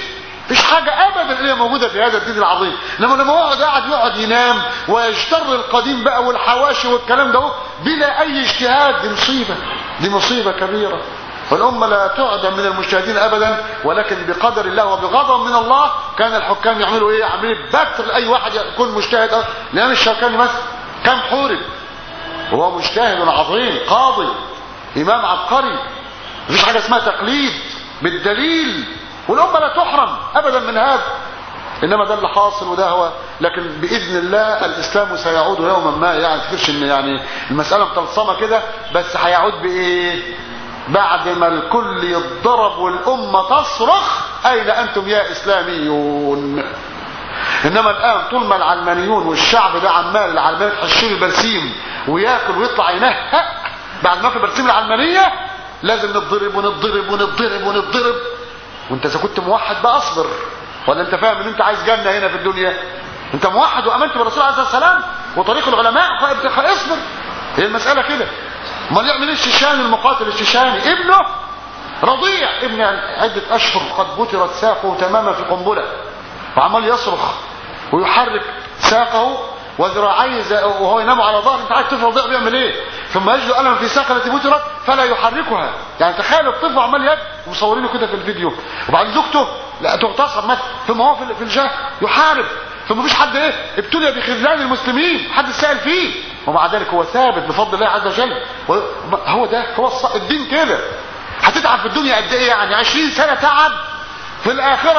مفيش حاجة ابدا اللي هي موجودة في هذا الدين العظيم. لما يقعد ينام ويجتر القديم بقى والحواشي والكلام ده بلا اي اجتهاد، دي مصيبة كبيرة. والأمة لا تعدم من المجتهدين أبدا، ولكن بقدر الله وبغضب من الله كان الحكام يعملوا إيه؟ عملية بتر لأي واحد يكون مجتهد. لأن الشوكاني مثلا كم حورب وهو مجتهد عظيم، قاضي، إمام عبقري، مفيش حاجة اسمها تقليد بالدليل، والأمة لا تحرم أبدا من هذا. إنما ده اللي حاصل وده هو. لكن بإذن الله الإسلام سيعود يوما ما، يعني تفكرش إن يعني المسألة متلصمة كده، بس هيعود بإيه؟ بعد ما الكل يتضرب والأمة تصرخ أين أنتم يا إسلاميون. إنما الآن طول ما العلمانيون والشعب ده عمال العلمانية تحشير البرسيم وياكل ويطلع ينهق بعد ما ياكل برسيم العلمانية، لازم نتضرب ونتضرب ونتضرب ونتضرب. وانت إذا كنت موحد بقى اصبر، ولا انت فاهم ان انت عايز جنة هنا في الدنيا؟ انت موحد وامنت بالرسول عليه الصلاة والسلام وطريق العلماء، اصبر. هي المسألة كده. امال يعمل ايه الشيشاني المقاتل الشيشاني؟ ابنه رضيع، ابن عدة اشهر قد بترت ساقه تماما في قنبلة، وعمال يصرخ ويحرك ساقه وذراعيه وهو ينام على ظهر. انت عارف طفل رضيع بيعمل ايه؟ ثم يجد ألم في ساقه التي بترت فلا يحركها. يعني تخيل الطفل عمال يد ومصورينه كده في الفيديو، وبعدين زوجته لا تغتصب مثلا، ثم هو في الجاه يحارب، ثم مفيش حد ايه ابتلي بخذلان المسلمين، حد سائل فيه، ومع ذلك هو ثابت بفضل الله عز وجل. هو ده هو الدين كده. هتتعب في الدنيا قد ايه؟ يعني 20 سنة تعب، في الآخرة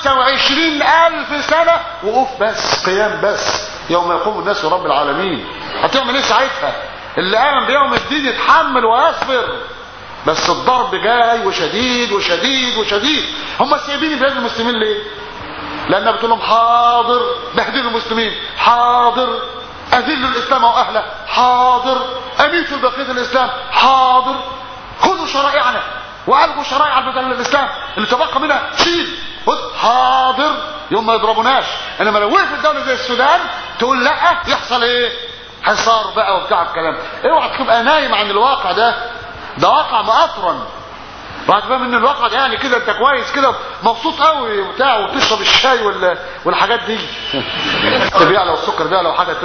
25,000 سنة وقوف بس، قيام بس، يوم يقوم الناس رب العالمين. هتعمل ايه ساعتها؟ اللي قام بيوم الدين يتحمل ويصبر، بس الضرب جاي وشديد وشديد وشديد. هم سايبين بلاد المسلمين ليه؟ لأنها بتقول لهم حاضر بهدلوا المسلمين، حاضر أذلوا الإسلام وأهله، حاضر أميتوا بقية الإسلام، حاضر خذوا شرائعنا وألغوا شرائع الإسلام اللي تبقى منها شيل، حاضر يوم ما يضربوناش. انما لو وقفت الدولة زي السودان تقول لا، يحصل ايه؟ حصار بقى وبتاع الكلام. اوعى تبقى نايم عن الواقع ده واقع مقطرا، وهتفهم ان الواقع ده يعني كده انت كويس كده مبسوط قوي وبتاع وتشرب الشاي والحاجات دي بيعلى والسكر بيعلى وحاجه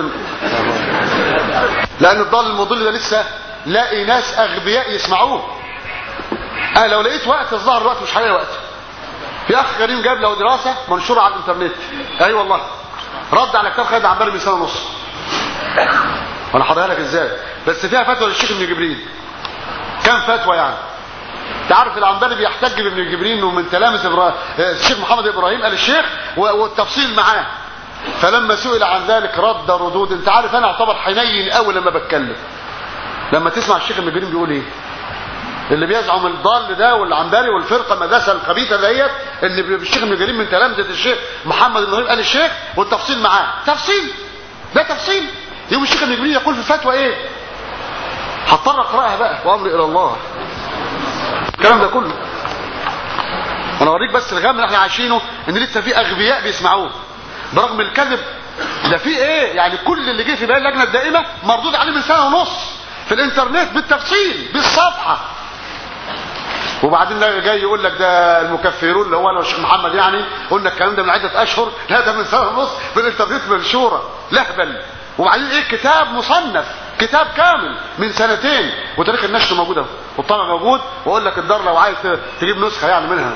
لان الضال المضل ده لسه لاقي ناس اغبياء يسمعوه. انا لو لقيت وقت الظهر الوقت مش هلاقي وقت. في اخ كريم جاب له دراسه منشوره على الانترنت، اي والله، رد على كتاب خالد عنبري من سنه ونص، وانا هحضرها لك ازاي، بس فيها فتوى للشيخ ابن جبرين. كم فتوى يعني؟ تعرف العنبري بيحتج بابن جبرين انه من تلامذة الشيخ محمد ابراهيم قال الشيخ والتفصيل معاه. فلما سئل عن ذلك رد ردود. انت عارف انا اعتبر حنين قوي لما بتكلم، لما تسمع الشيخ ابن جبرين بيقول ايه. اللي بيزعم الضال ده والعنبري والفرقه المدرسه الخبيثه ديت ان الشيخ ابن جبرين من تلامذة الشيخ محمد ابراهيم قال الشيخ والتفصيل معاه. تفصيل ده تفصيل. يوم الشيخ ابن جبرين يقول في الفتوى ايه؟ هضطر اقراها بقى وامري الى الله. الكلام ده كله انا اوريك بس الغم اللي احنا عايشينه، ان لسه في اغبياء بيسمعوه برغم الكذب ده. في ايه يعني؟ كل اللي جه في بيان اللجنه الدائمه مردود عليه من سنه ونص في الانترنت بالتفصيل بالصفحه. وبعدين جاي يقول لك ده المكفرون اللي هو انا والشيخ محمد يعني قلنا الكلام ده من عده اشهر، لا ده من سنه ونص في الانترنت منشوره لهبل. وبعدين ايه؟ كتاب مصنف، كتاب كامل من سنتين، وتاريخ النشر موجود اهو والطبع موجود، واقول لك الدار لو عايز تجيب نسخه يعني منها.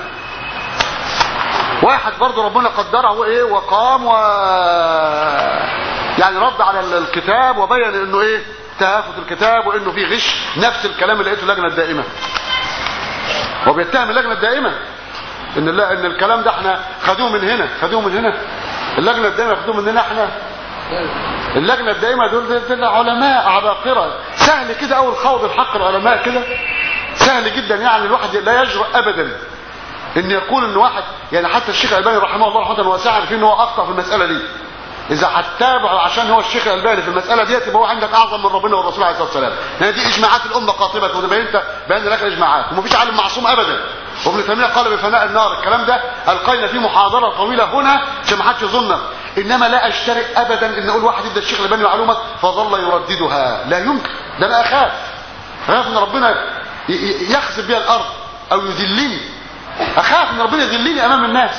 واحد برضه ربنا قدره وايه وقام يعني رد على الكتاب وبين انه ايه تهافت الكتاب وانه فيه غش، نفس الكلام اللي لقيته اللجنه الدائمه. وبيتهم اللجنه الدائمه ان الكلام ده احنا خدوه من هنا اللجنه الدائمه خدوه مننا احنا. اللجنه الدائمه دول علماء عباقره، سهل كده اول خوض الحق العلماء كده سهل جدا. يعني الواحد لا يجرؤ ابدا ان يقول ان واحد يعني حتى الشيخ الألباني رحمه الله رحمه واسعه عارفين ان هو اخطا في المساله دي. اذا هتتابعه عشان هو الشيخ الألباني في المساله ديت يبقى هو عندك اعظم من ربنا والرسول عليه الصلاه والسلام. يعني دي اجماعات الامه قاطبه، وده بين لك اجماعات، ومفيش عالم معصوم ابدا. وابن تيميه قال بفناء النار، الكلام ده القينا فيه محاضره طويله هنا عشان ما حدش يظن. انما لا اشترك ابدا ان اقول واحد يدى الشيخ الألباني معلومه فظل يرددها، لا يمكن. ده انا اخاف ان ربنا يخسف بها الارض او يذلني، اخاف ان ربنا يذلني امام الناس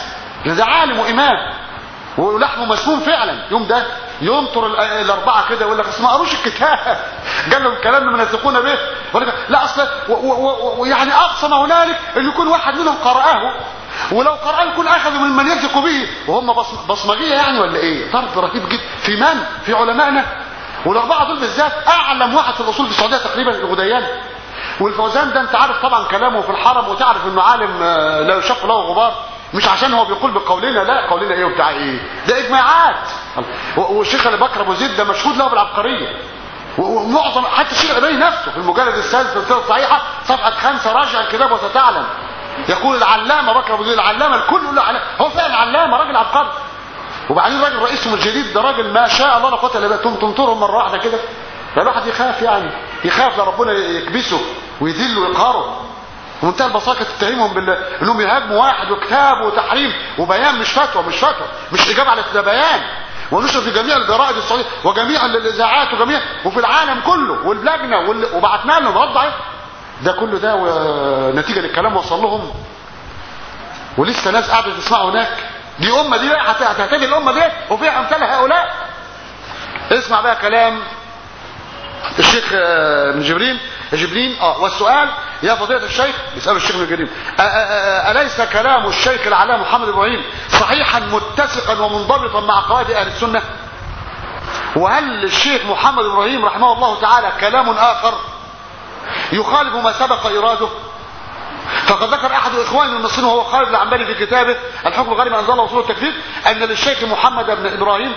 ده عالم وامام ولحمه مسموم فعلا. يوم ده ينطر الاربعه كده يقول لك اصل ما قروش الكتاب، قال لهم كلام من يثقون به، لا اصل ويعني اقصى ما هنالك ان يكون واحد منهم قرأه، ولو قرأه يكون اخذوا من يثق به، وهم بصمجيه يعني ولا ايه؟ ضرب رهيب جدا في من؟ في علمائنا. والاربعه دول بالذات اعلم واحد في الاصول في السعوديه تقريبا الغديان. والفوزان ده انت عارف طبعا كلامه في الحرم، وتعرف انه عالم لا يشق له غبار، مش عشان هو بيقول بقولنا، لا قولنا ايه وبتاع ايه، ده اجماعات. والشيخ ابي بكر ابو زيد ده مشهود له بالعبقريه، ومعظم حتى الشيخ الالباني نفسه في المجلد السادس في السلسله الصحيحه صفحه 5 راجع الكتاب وستعلم، يقول العلامه بكر ابو زيد العلامه، الكل يقول له هو فعلا علامه، راجل عبقري. وبعدين راجل رئيسهم الجديد ده راجل ما شاء الله لا قوه الا بالله، تمطرهم مره واحده كده، فالواحد يخاف يعني، يخاف لربنا يكبسه ويذله ويقهره. ومنتهى البساطه تتهمهم انهم يهاجموا واحد وكتاب وتحريم وبيان، مش فتوى، مش اجابه على ده بيان، ونشر في جميع الجرائد السعوديه وجميع الاذاعات وجميع وفي العالم كله، واللجنه وبعتنا لهم رد ده كله ده نتيجه للكلام وصل لهم، ولسه ناس قاعده تسمعه هناك. دي امه دي بقى هتحتاج الامه دي وفيها امثال هؤلاء. اسمع بقى كلام الشيخ ابن جبرين. والسؤال يا فضيلة الشيخ، يسأل الشيخ ابن جبرين، أليس كلام الشيخ العلامة محمد إبراهيم صحيحا متسقا ومنضبطا مع قواعد أهل السنة؟ وهل الشيخ محمد إبراهيم رحمه الله تعالى كلام آخر يخالف ما سبق إراده؟ فقد ذكر أحد إخوان المصريين وهو خالد العنبري في كتابه الحكم الغريب أنزل الله وصول التكفير أن للشيخ محمد بن إبراهيم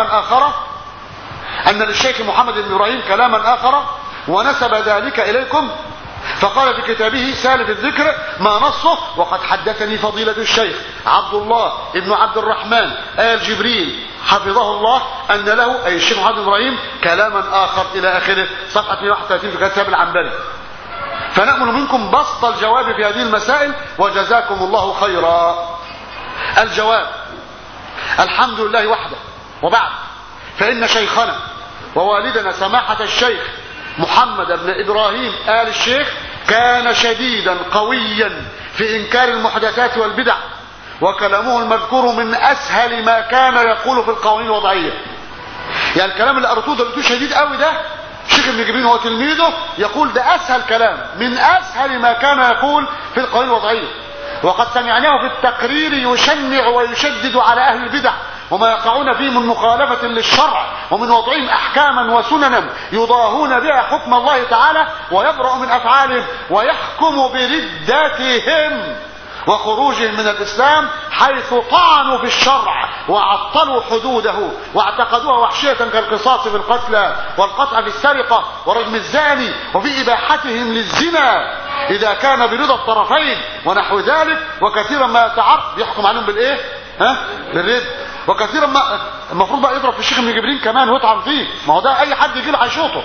كلاما آخر ونسب ذلك إليكم، فقال في كتابه سالف الذكر ما نصه: وقد حدثني فضيلة الشيخ عبد الله ابن عبد الرحمن آل جبريل حفظه الله أن له، أي الشيخ محمد إبراهيم، كلاما آخر إلى آخره، صفحة 131 في كتاب العنبري. فنأمل منكم بسط الجواب في هذه المسائل وجزاكم الله خيرا. الجواب: الحمد لله وحده، وبعد فإن شيخنا ووالدنا سماحة الشيخ محمد بن إبراهيم آل الشيخ كان شديدا قويا في إنكار المحدثات والبدع، وكلامه المذكور من أسهل ما كان يقول في القوانين الوضعية. يعني الكلام اللي قرأتوه ده شديد قوي، ده الشيخ ابن جبرين هو تلميذه يقول ده أسهل كلام من أسهل ما كان يقول في القوانين الوضعية. وقد سمعناه في التقرير يشنع ويشدد على أهل البدع وما يقعون فيه من مخالفة للشرع ومن وضعهم أحكاما وسننا يضاهون بها حكم الله تعالى، ويبرأ من أفعالهم ويحكم بردتهم وخروجهم من الإسلام حيث طعنوا في الشرع وعطلوا حدوده واعتقدوها وحشية كالقصاص في القتلى والقطع في السرقة ورجم الزاني وفي إباحتهم للزنا إذا كان برضا الطرفين ونحو ذلك. وكثيرا ما يتعرض يحكم عليهم بالإيه؟ بالرد. وكثيرا ما المفروض بقى يضرب في الشيخ ابن جبرين كمان ويطعن فيه، ما هو ده أي حد يجي له هيشوطه،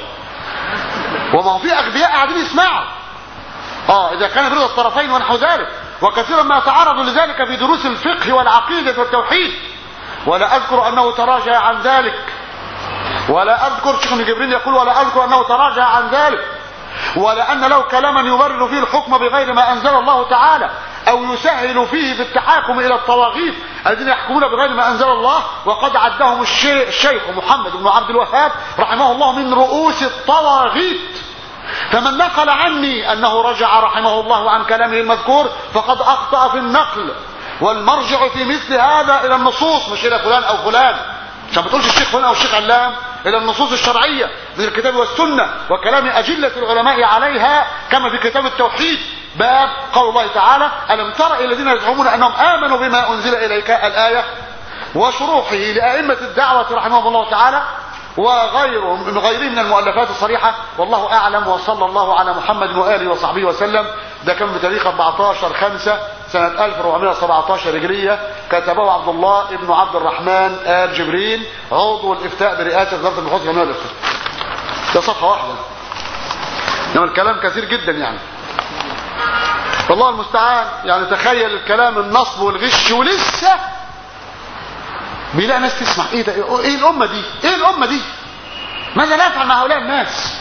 وما هو في أغبياء قاعدين يسمعوا إذا كان برضا الطرفين ونحو ذلك. وكثيرا ما يتعرض لذلك في دروس الفقه والعقيدة والتوحيد، ولا أذكر أنه تراجع عن ذلك، ولا أذكر الشيخ ابن جبرين يقول ولا أذكر أنه تراجع عن ذلك، ولا أن له كلاما يبرر فيه الحكم بغير ما أنزل الله تعالى أو يسهل فيه في التحاكم إلى الطواغيت الذين يحكمون بغير ما أنزل الله. وقد عدهم الشيخ محمد بن عبد الوهاب رحمه الله من رؤوس الطواغيت. فمن نقل عني أنه رجع رحمه الله عن كلامه المذكور فقد أخطأ في النقل، والمرجع في مثل هذا إلى النصوص، مش إلى فلان أو فلان، عشان ما تقولش الشيخ فلان أو الشيخ علام، إلى النصوص الشرعية من الكتاب والسنة وكلام أجلة العلماء عليها، كما في كتاب التوحيد باب قول الله تعالى: ألم تر إلى الذين يزعمون أنهم آمنوا بما أنزل إليك، الآية، وشروحه لأئمة الدعوة رحمهم الله تعالى وغيرهم من المؤلفات الصريحة. والله أعلم، وصلى الله على محمد وآله وصحبه وسلم. ده كان بتاريخ 14/5 سنة 1417 هجرية، كتبه عبد الله ابن عبد الرحمن آل جبرين عضو الإفتاء برئاسة وزارة البحوث العلمية والإفتاء. ده صفحة واحدة، إنما الكلام كثير جدا يعني، والله المستعان. يعني تخيل الكلام النصب والغش، ولسه بيلاقي ناس تسمع. ايه ده؟ ايه الامه دي؟ ايه الامه دي؟ ماذا نفعل مع هؤلاء الناس؟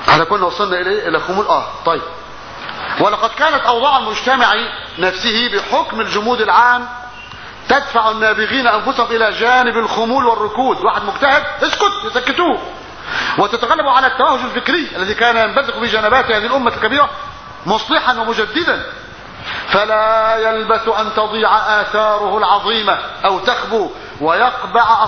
احنا كنا وصلنا الى خمول. طيب. ولقد كانت اوضاع المجتمع نفسه بحكم الجمود العام تدفع النابغين انفسهم الى جانب الخمول والركود. واحد مجتهد اسكت يسكتوه، وتتغلب على التوهج الفكري الذي كان ينبثق في جنبات هذه الامه الكبيره مصلحا ومجددا، فلا يلبث ان تضيع اثاره العظيمه او تخبو ويقبع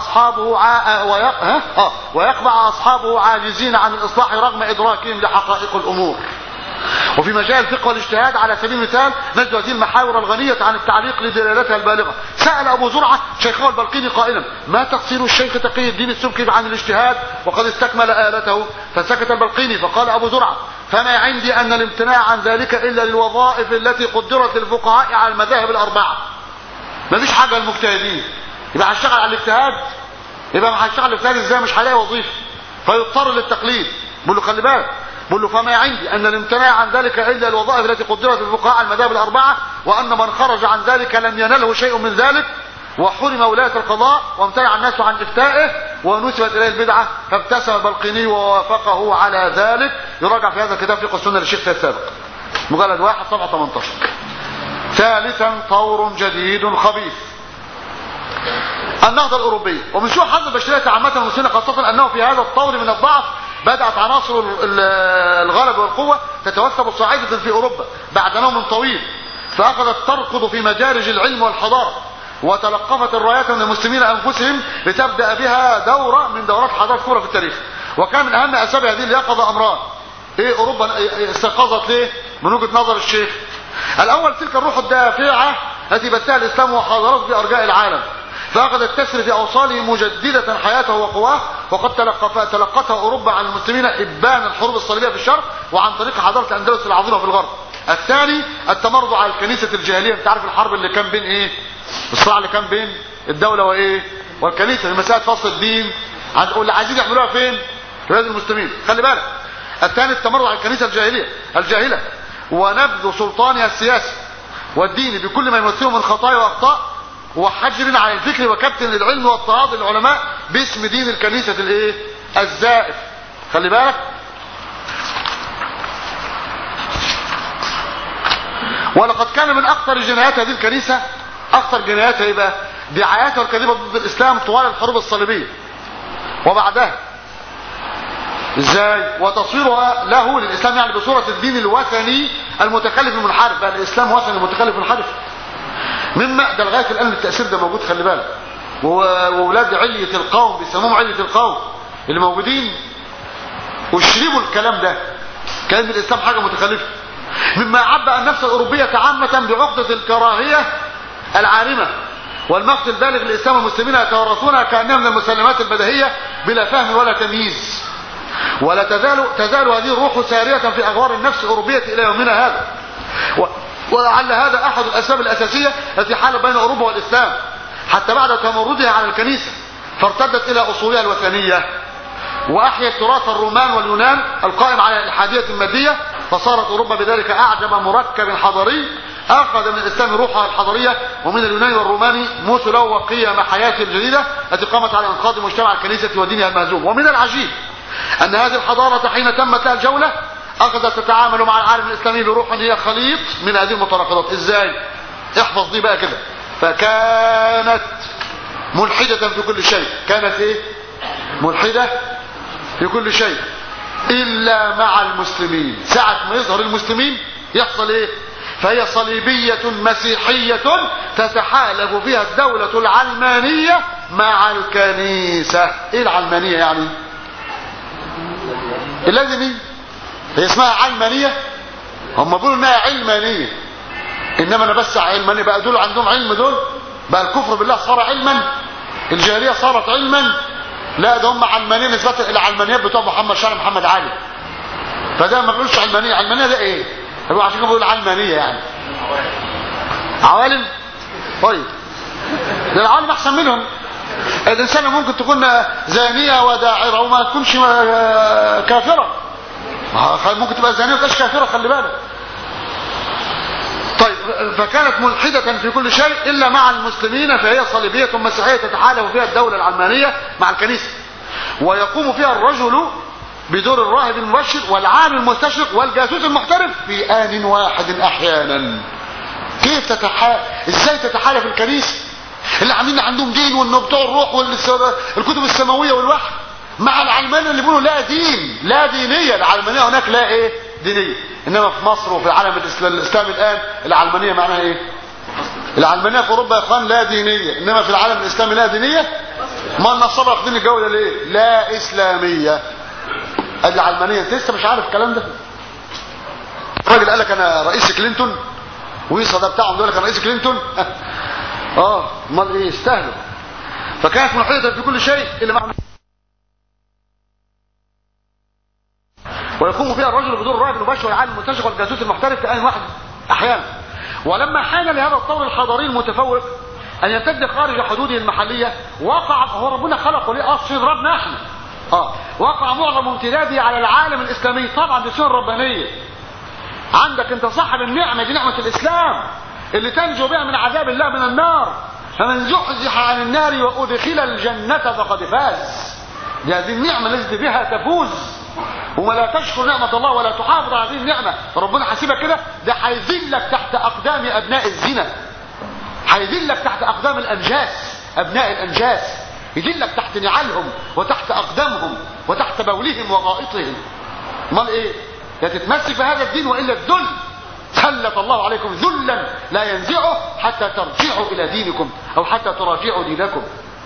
اصحابه عاجزين عن الاصلاح رغم ادراكهم لحقائق الامور. وفي مجال الفقه والاجتهاد على سبيل المثال نجد هذه المحاور الغنية عن التعليق لدلالتها البالغة. سأل أبو زرعة شيخه البلقيني قائلا: ما تقصير الشيخ تقي الدين السبكي عن الاجتهاد وقد استكمل آلته؟ فسكت البلقيني فقال أبو زرعة: فما عندي أن الامتناع عن ذلك إلا للوظائف التي قدرت للفقهاء على المذاهب الأربعة. ما فيش حاجة للمجتهدين، يبقى هشتغل على الاجتهاد، يبقى ما هشتغل على الاجتهاد ازاي؟ مش هلاقي وظيفة فيضطر للتقليد. بقول له خلي بالك، بقول له فما عندي أن الامتناع عن ذلك إلا الوظائف التي قدرت للفقهاء على المذاهب الأربعة، وأن من خرج عن ذلك لم ينله شيء من ذلك وحرم ولاية القضاء وامتنع الناس عن إفتائه ونسبت إليه البدعة. فابتسم البلقيني ووافقه على ذلك. يراجع في هذا الكتاب فقه السنة للشيخ السابق مجلد 1 صفحة 18. ثالثا طور جديد خبيث، النهضة الأوروبية. ومن سوء حظ البشرية عامة والمسلمين خاصة أنه في هذا الطور من الضعف بدأت عناصر الغلب والقوة تتوثب صاعدة في أوروبا بعد نوم طويل، فأخذت تركض في مجارج العلم والحضارة، وتلقفت الرايات من المسلمين أنفسهم لتبدأ بها دورة من دورات حضارة كبرى في التاريخ. وكان من أهم أسباب هذه اليقظة أمران. أوروبا استيقظت ليه؟ من وجهة نظر الشيخ. الأول تلك الروح الدافعة التي بثها الإسلام وحضارته في أرجاء العالم، فأخذت تسري في أوصاله مجددة حياته وقواه، وقد تلقتها أوروبا عن المسلمين إبان الحروب الصليبية في الشرق وعن طريق حضارة الأندلس العظيمة في الغرب. الثاني التمرد على الكنيسة الجاهلية. انت عارف الحرب اللي كان بين الصراع اللي كان بين الدولة والكنيسة، مسألة فصل الدين واللي عايزين يعملوها فين؟ في بلاد المسلمين. خلي بالك. الثاني التمرد على الكنيسة الجاهلة ونبذ سلطانها السياسي والديني بكل ما يمثله من خطايا وأخطاء وحجر على الفكر وكبت للعلم واضطهاد العلماء باسم دين الكنيسة الزائف. خلي بالك. ولقد كان من اخطر جنايات هذه الكنيسة، اخطر جناياتها يبقى دعاياتها الكاذبة ضد الاسلام طوال الحروب الصليبية وبعدها. ازاي؟ وتصويرها له للاسلام يعني بصورة الدين الوثني المتخلف المنحرف. بقى الاسلام وثني متخلف منحرف. مما ده لغايه الان التاثير ده موجود. خلي بالك. واولاد علية القوم بيسموهم علية القوم اللي موجودين وشربوا الكلام ده، كان الاسلام حاجه متخلفه. مما عبأ النفس الاوروبيه عامه بعقده الكراهيه العارمه والمقت البالغ للاسلام والمسلمين يتورثونها كانها من المسلمات البديهيه بلا فهم ولا تمييز. ولا تزال هذه الروح ساريه في اغوار النفس الاوروبيه الى يومنا هذا. ولعل هذا احد الاسباب الاساسيه التي حالت بين اوروبا والاسلام حتى بعد تمردها على الكنيسه فارتدت الى اصولها الوثنيه واحيت تراث الرومان واليونان القائم على الالحاديه الماديه، فصارت اوروبا بذلك اعجب مركب حضاري اخذ من الاسلام روحها الحضاريه ومن اليوناني والروماني مثله وقيم حياته الجديده التي قامت على انقاذ مجتمع الكنيسه ودينها المهزوم. ومن العجيب ان هذه الحضاره حين تمت لها الجوله اخذت تتعامل مع العالم الاسلامي بروح هي خليط من هذه المتناقضات. ازاي؟ احفظ دي بقى كده. فكانت ملحدة في كل شيء. كانت ملحدة في كل شيء الا مع المسلمين. ساعة ما يظهر المسلمين يحصل فهي صليبية مسيحية تتحالف فيها الدولة العلمانية مع الكنيسة. العلمانية يعني اللازم هي اسمها علمانية. هم بيقولوا انها علمانية، انما انا بس علمانية. بقى دول عندهم علم، دول بقى الكفر بالله صار علما، الجاهلية صارت علما. لا ده هم علمانية نسبة الى العلمانيات بتوع محمد شارع محمد علي. فده ما بيقولش علمانية. علمانية ده هو عشان كده بيقول علمانية يعني عوالم. طيب ده العوالم احسن منهم. الانسان ممكن تكون زانية وداعرة وما تكونش كافرة. ممكن تبقى زانية وتبقاش كافرة. خلي بالك. طيب فكانت ملحدة في كل شيء إلا مع المسلمين، فهي صليبية مسيحية تتحالف فيها الدولة العلمانية مع الكنيسة، ويقوم فيها الرجل بدور الراهب المبشر والعالم المستشرق والجاسوس المحترف في آن واحد احيانا. كيف ازاي تتحالف الكنيسة اللي عندهم دين وانه بتوع الروح والكتب السماوية والوحي مع العلمانية اللي بيقولوا لا دين، لا دينية. العلمانية هناك لا ايه دينية. انما في مصر وفي العالم الاسلامي الان العلمانية معناها ايه؟ العلمانية في اوروبا يا اخوان لا دينية، انما في العالم الاسلامي لا دينية. ما النصارى واخدين الجو ده ليه؟ لا اسلامية. العلمانية انت لسه مش عارف الكلام ده. الراجل قال لك انا رئيس كلينتون ويصا ده بتاعهم دول كان رئيس كلينتون. امال ايه؟ استاهلوا. فكانت محيطة في كل شيء اللي معنى ويقوم فيها الرجل بدور الراهب المبشر والعالم المستشرق والجاسوس المحترف في آن واحد احيانا. ولما حان لهذا الطور الحضاري المتفوق ان يمتد خارج حدوده المحلية وقع، هو ربنا خلقه ليه اصلا ربنا احنا وقع معظم امتداده على العالم الاسلامي. طبعا دي سنة ربانية. عندك انت صاحب النعمة دي نعمة الاسلام اللي تنجو بها من عذاب الله من النار. فمن زحزح عن النار وادخل الجنة فقد فاز. دي هذه النعمة التي بها تفوز. وما لا تشكر نعمة الله ولا تحافظ على هذه النعمة ربنا حاسبك كده، ده هيذلك تحت اقدام ابناء الزنا، هيذلك تحت اقدام الانجاس، ابناء الانجاس يذلك تحت نعالهم وتحت اقدامهم وتحت بولهم وغائطهم. امال ايه؟ يا تتمسك بهذا الدين والا الذل. سلط الله عليكم ذلا لا ينزعه حتى ترجعوا الى دينكم او حتى تراجعوا دينكم.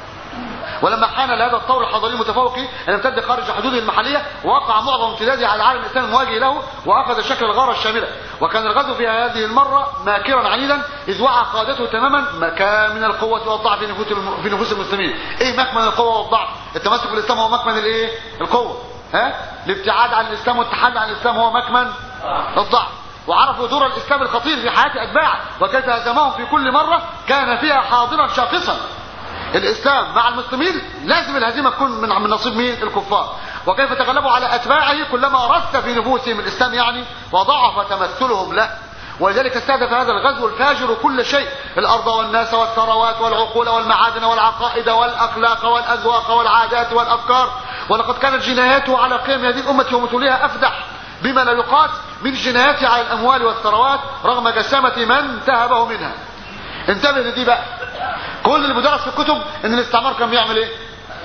ولما حان لهذا الطور الحضاري المتفوق ان امتد خارج حدوده المحليه وقع معظم امتداده على العالم الاسلامي المواجه له واخذ شكل الغاره الشامله. وكان الغزو في هذه المره ماكرا عنيدا اذ وعى قادته تماما مكان من القوه والضعف في نفوس المسلمين. ايه مكمن القوه والضعف؟ التمسك بالاسلام هو مكمن الايه؟ القوه. الابتعاد عن الاسلام والتحدي عن الاسلام هو مكمن الضعف. وعرفوا دور الاسلام الخطير في حياه اتباعه وكيف هزمهم في كل مره كان فيها حاضرا شاخصا. الاسلام مع المسلمين لازم الهزيمه تكون من نصيب مين؟ الكفار. وكيف تغلبوا على اتباعه كلما رث في نفوسهم الاسلام يعني وضعف تمثلهم له. ولذلك استهدف هذا الغزو الفاجر كل شيء، الارض والناس والثروات والعقول والمعادن والعقائد والاخلاق والاذواق والعادات والافكار. ولقد كانت جناياته على قيم هذه الامه ومثلها افدح بما لا يقاس من جناياته على الاموال والثروات رغم جسامه من تهبه منها. انتبه لدي بقى. كل اللي بيدرس في الكتب ان الاستعمار كان بيعمل ايه؟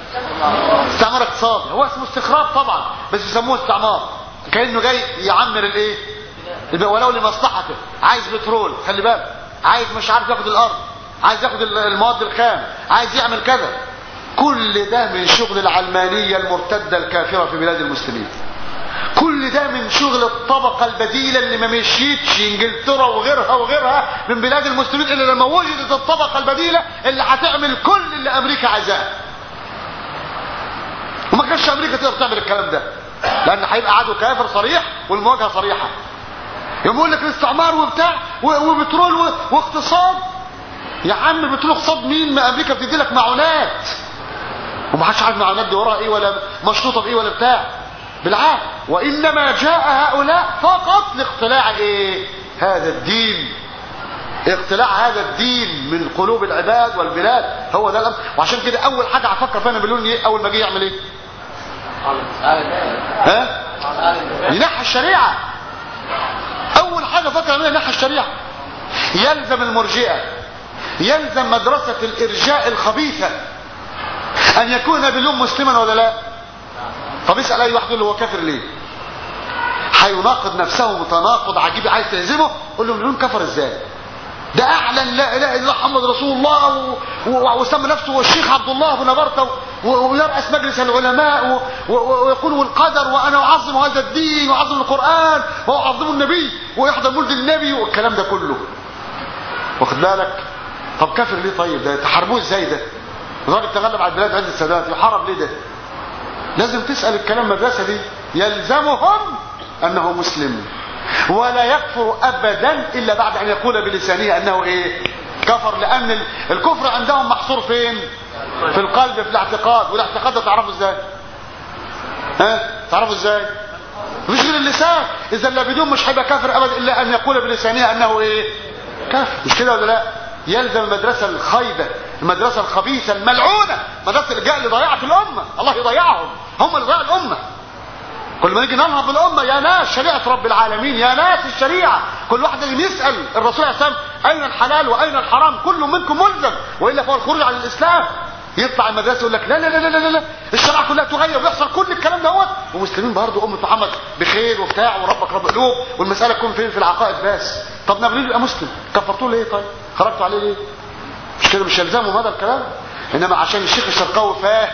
استعمار اقتصادي. هو اسمه استخراج طبعا بس يسموه استعمار، كانه جاي يعمر الايه؟ ولو لمصلحته. عايز بترول خلي بالك، عايز مش عارف ياخد الارض، عايز ياخد المواد الخام، عايز يعمل كذا. كل ده من شغل العلمانيه المرتده الكافره في بلاد المسلمين. كل ده من شغل الطبقة البديلة اللي ما مشيتش انجلترا وغيرها من بلاد المسلمين الا لما وجدت الطبقة البديلة اللي هتعمل كل اللي امريكا عايزاه. وما كانش امريكا تقدر تعمل الكلام ده لان هيبقى عدو كافر صريح والمواجهة صريحة. يقول لك الاستعمار وبتاع وبترول واقتصاد. يا عم بترول اقتصاد مين؟ ما امريكا بتدي لك معونات وما حدش عارف معونات دي وراها ايه ولا مشروطة بايه ولا بتاع. بالعكس وانما جاء هؤلاء فقط لاقتلاع ايه؟ هذا الدين. اقتلاع هذا الدين من قلوب العباد والبلاد هو ده الامر. وعشان كده اول حاجه هفكر فيها نابليون ايه اول ما جه يعمل ايه؟ ينحي الشريعه. اول حاجه فكر يعملها ينحي الشريعه. يلزم المرجئه، يلزم مدرسه الارجاء الخبيثه ان يكون نابليون مسلما ولا لا؟ طب اسال اي واحد يقول له هو كافر ليه؟ هيناقض نفسه متناقض عجيب. عايز تهزمه قول له نابليون كفر ازاي؟ ده اعلن لا اله الا الله محمد رسول الله وسمى نفسه هو الشيخ عبد الله بن برطه ويرأس مجلس العلماء ويقول والقدر وانا اعظم هذا الدين واعظم القران واعظم النبي ويحضر مولد النبي والكلام ده كله. واخد بالك؟ طب كافر ليه طيب؟ ده تحاربوه ازاي ده؟ الراجل تغلب على البلاد عز السادات يحارب ليه ده؟ لازم تسأل الكلام المدرسة دي. يلزمهم انه مسلم ولا يكفر ابدا الا بعد ان يقول بلسانه انه ايه؟ كفر. لان الكفر عندهم محصور فين؟ في القلب، في الاعتقاد. والاعتقاد ده تعرفه ازاي؟ تعرفه ازاي؟ مش غير اللسان. اذا اللابدون مش هيبقى كافر ابدا الا ان يقول بلسانه انه ايه؟ كافر. مش كده ولا لا؟ يلزم المدرسة الخايبة، المدرسة الخبيثة الملعونة، مدرسة الجهل اللي ضيعت الأمة. الله يضيعهم، هم اللي ضيعوا الأمة. كل ما نيجي ننهض بالامه يا ناس شريعه رب العالمين، يا ناس الشريعه، كل واحد لازم يسال الرسول عليه السلام اين الحلال واين الحرام، كل منكم ملزم والا فهو الخروج عن الاسلام. يطلع المدرسه يقول لك لا لا لا لا لا الشريعه كلها تغير ويحصل كل الكلام دوت، ومسلمين برضه امه محمد بخير وبتاع وربك رب قلوب، والمساله تكون فين؟ في العقائد بس. طب نبيل يبقى مسلم كفرتوه ليه؟ طيب خرجتوا عليه ليه؟ مش كده مش يلزمهم هذا الكلام؟ انما عشان الشيخ الشرقاوي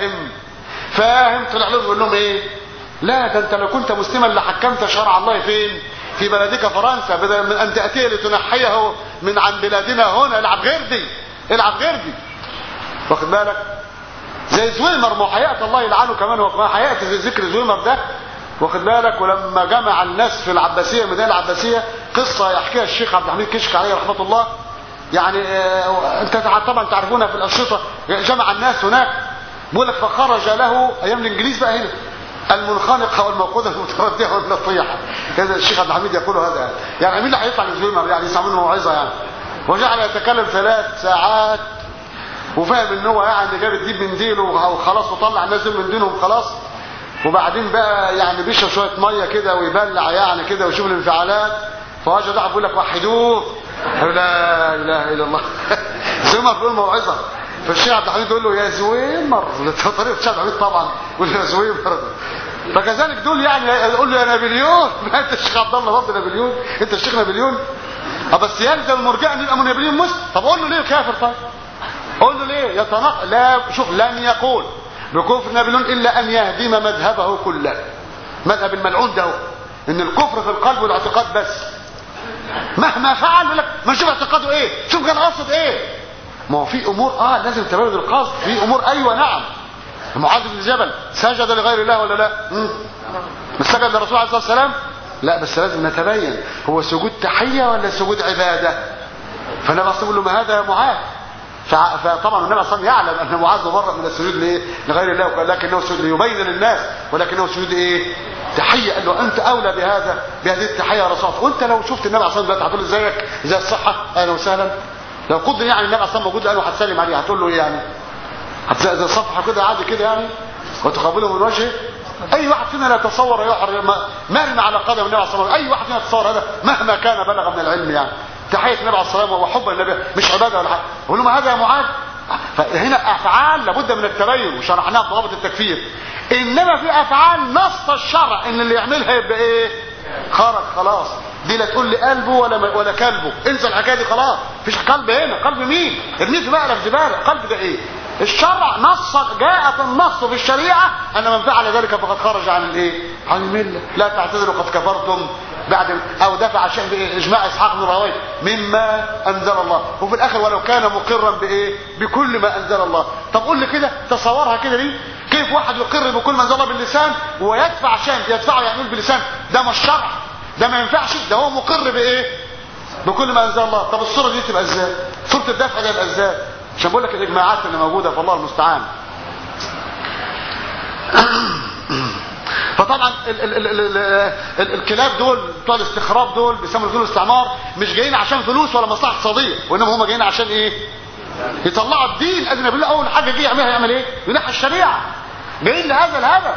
فاهم طلع لهم يقول لهم ايه؟ لا ده انت لو كنت مسلما لحكمت شرع الله فين؟ في بلدك فرنسا، بدل من ان تاتيه لتنحيه من عن بلادنا هنا. العب غير دي واخد بالك؟ زي زويمر، ما حياة الله يلعنه كمان، وما حياة زي ذكر زويمر ده واخد بالك. ولما جمع الناس في العباسيه، المدينه العباسيه، قصه يحكيها الشيخ عبد الحميد كشك عليه رحمه الله، يعني انت طبعا تعرفونها في الاشرطه. جمع الناس هناك بيقول لك فخرج له ايام الانجليز بقى هنا المنخنقه والموقوده المترديه والنطيحه، كذا الشيخ عبد الحميد يقول هذا. يعني مين اللي هيطلع من زويمر يعني يسمع منه موعظه يعني؟ وجعل يتكلم 3 ساعات وفاهم ان هو يعني جاب الديب من ديله وخلاص وطلع الناس من دينهم خلاص. وبعدين بقى يعني بيشرب شويه ميه كده ويبلع يعني كده ويشوف الانفعالات، فوجد واحد بيقول لك وحدوه لا اله الا الله. زويمر بيقول موعظه، فالشيخ عبد الحميد يقول له يا زويمر، طريقه الشيخ عبد الحميد طبعا يقول له يا زويمر. فكذلك دول يعني يقول له يا نابليون. ما انت الشيخ عبد الله برضه نابليون، انت الشيخ نابليون. بس يلزم المرجع ان يبقى نابليون مسلم. طب قول له ليه كافر؟ طيب قول له ليه يتناقض؟ لا شوف، لن يقول بكفر نابليون الا ان يهدم مذهبه كله، مذهب الملعون ده، ان الكفر في القلب والاعتقاد بس. مهما فعل يقول لك ما نشوف اعتقاده ايه، شوف كان قاصد ايه. ما هو في امور لازم تبين القصد، في امور ايوه نعم. معاذ بن جبل سجد لغير الله ولا لا؟ مش سجد للرسول عليه الصلاه والسلام؟ لا بس لازم نتبين هو سجود تحيه ولا سجود عباده. فالنبي صلى الله عليه وسلم يقول له ما هذا يا معاذ؟ فطبعا النبي صلى الله عليه وسلم يعلم ان معاذ مبرأ من السجود لغير الله، لكنه سجود ليبين للناس، ولكنه سجود ايه؟ تحيه. قال له انت اولى بهذه التحيه يا رسول الله. وانت لو شفت النبي صلى الله عليه وسلم هتقول له ازيك زي الصحه اهلا وسهلا. لو قدر يعني النبي صلى الله عليه وسلم موجود الان وهتسلم عليه هتقول له ايه يعني؟ زي الصفحه كده عادي كده يعني وتقابله من وجهه. اي واحد فينا لا يتصور مرمى على قدم النبي صلى الله عليه وسلم، اي واحد فينا يتصور هذا مهما كان بلغ من العلم يعني. تحيه النبي عليه الصلاه والسلام وحب النبي مش عباده ولا حاجه. قول له ما هذا يا معاذ؟ فهنا افعال لابد من التبين وشرحناها في ضوابط التكفير. انما في افعال نص الشرع ان اللي يعملها يبقى ايه؟ خرج خلاص. دي لا تقول لي قلبه ولا كلبه، انسى الحكايه دي خلاص. مفيش قلب هنا. قلب مين؟ ارميه في بقى في زباله. قلب ده ايه؟ الشرع نص، جاءت النص في الشريعه ان من فعل ذلك فقد خرج عن الايه؟ عن المله. لا تعتذروا قد كفرتم بعد او دفع شيء باجماع اسحاق بن راهويه مما انزل الله، وفي الاخر ولو كان مقرا بايه؟ بكل ما انزل الله. طب قول لي كده، تصورها كده دي، كيف واحد يقر بكل ما انزل الله باللسان ويدفع شيء يدفعه يعني باللسان؟ ده مش شرع، ده ما ينفعش. ده هو مقر بايه؟ بكل ما انزل الله. طب الصوره دي تبقى ازاي؟ صوره الدفع دي تبقى ازاي؟ عشان بقول لك الاجماعات اللي موجوده فالله المستعان. فطبعا الكلاب دول بتوع الاستخراب دول بيسموا دول الاستعمار، مش جايين عشان فلوس ولا مصلحه اقتصاديه، وانما هم جايين عشان ايه؟ يطلعوا الدين. اذن بالله اول حاجه جه يعملها يعمل ايه؟ ينحي الشريعه. جايين لهذا الهدف.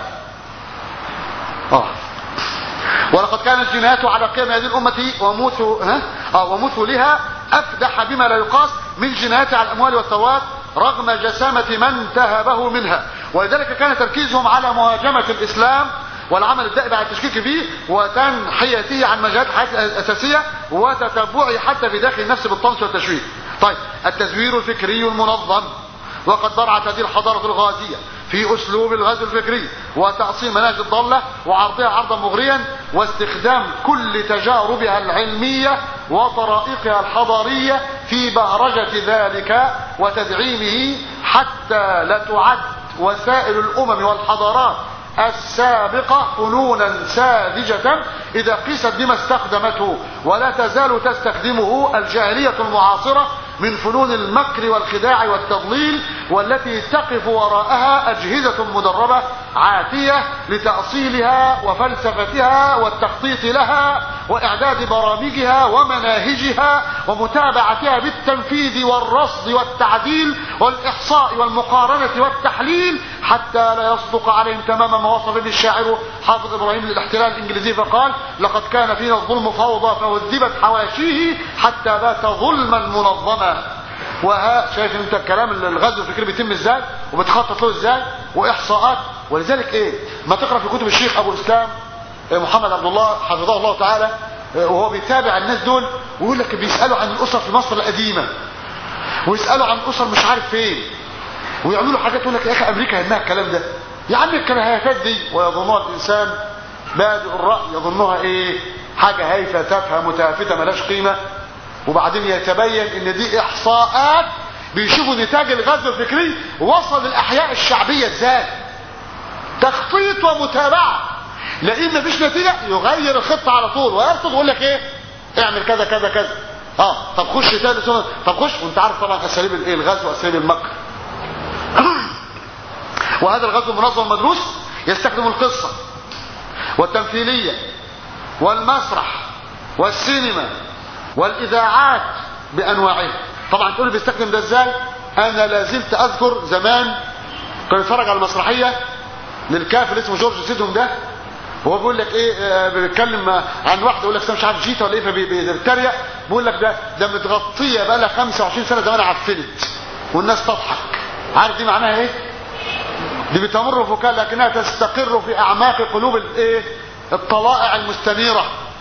ولقد كانت جنايات على قيام هذه الامه وموتوا لها افدح بما لا يقاس من جنايات على الاموال والثروات رغم جسامه من تهبه منها. ولذلك كان تركيزهم على مهاجمه الاسلام والعمل الدائم على التشكيك فيه وتنحيته عن مجالات الحياه الاساسيه وتتبعه حتى في داخل النفس بالطمس والتشويه. طيب التزوير الفكري المنظم، وقد برعت هذه الحضاره الغازيه في اسلوب الغزو الفكري وتأصيل مناهج الضالة وعرضها عرضا مغريا واستخدام كل تجاربها العلمية وطرائقها الحضارية في بهرجة ذلك وتدعيمه، حتى لا تعد وسائل الأمم والحضارات السابقة فنونا ساذجة إذا قيست بما استخدمته، ولا تزال تستخدمه الجاهلية المعاصرة من فنون المكر والخداع والتضليل، والتي تقف وراءها أجهزة مدربة عاتية لتأصيلها وفلسفتها والتخطيط لها وإعداد برامجها ومناهجها ومتابعتها بالتنفيذ والرصد والتعديل والإحصاء والمقارنة والتحليل حتى لا يصدق عليهم تمام ما وصف به الشاعر حافظ إبراهيم للاحتلال الإنجليزي فقال: لقد كان فينا الظلم فوضى فهذبت حواشيه حتى بات ظلما منظما. شايف انت الكلام الغزو الفكري بيتم ازاي وبتخطط له ازاي واحصاءات. ولذلك ما تقرا في كتب الشيخ ابو الاسلام محمد عبد الله حفظه الله تعالى وهو بيتابع الناس دول ويقول لك بيسالوا عن الاسر في مصر القديمه ويسالوا عن اسر مش عارف فين ويعملوا له حاجات يقول لك يا اخي امريكا يهمها الكلام ده يا عم الكراهيات دي. ويظنها الانسان بادئ الراي يظنها حاجه هايفه تافهه متهافته ملاش قيمه. وبعدين يتبين ان دي احصاءات بيشوفوا نتاج الغزو الفكري وصل الاحياء الشعبيه ازاي. تخطيط ومتابعه. لان مفيش نتيجه يغير الخطه على طول ويرفض ويقول لك اعمل كذا كذا كذا. طب خش تاني سنة. طب خش. وانت عارف طبعا اساليب الغزو واساليب المكر. وهذا الغزو المنظم المدروس يستخدم القصه والتمثيليه والمسرح والسينما والاذاعات بانواعها. طبعا تقول بيستخدم ده ازاي؟ انا لازلت اذكر زمان كنت اتفرج على المسرحيه للكافر اسمه جورج سيدهم ده وهو بيقول لك بيتكلم عن واحده يقول لك مش عارف جيتا ولا فبيتريق بيقول لك ده متغطيه بقى لها 25 سنه زمان عفنت والناس تضحك. عارف دي معناها دي بتمر فكاهة لكنها تستقر في اعماق قلوب الطلائع المستنيره.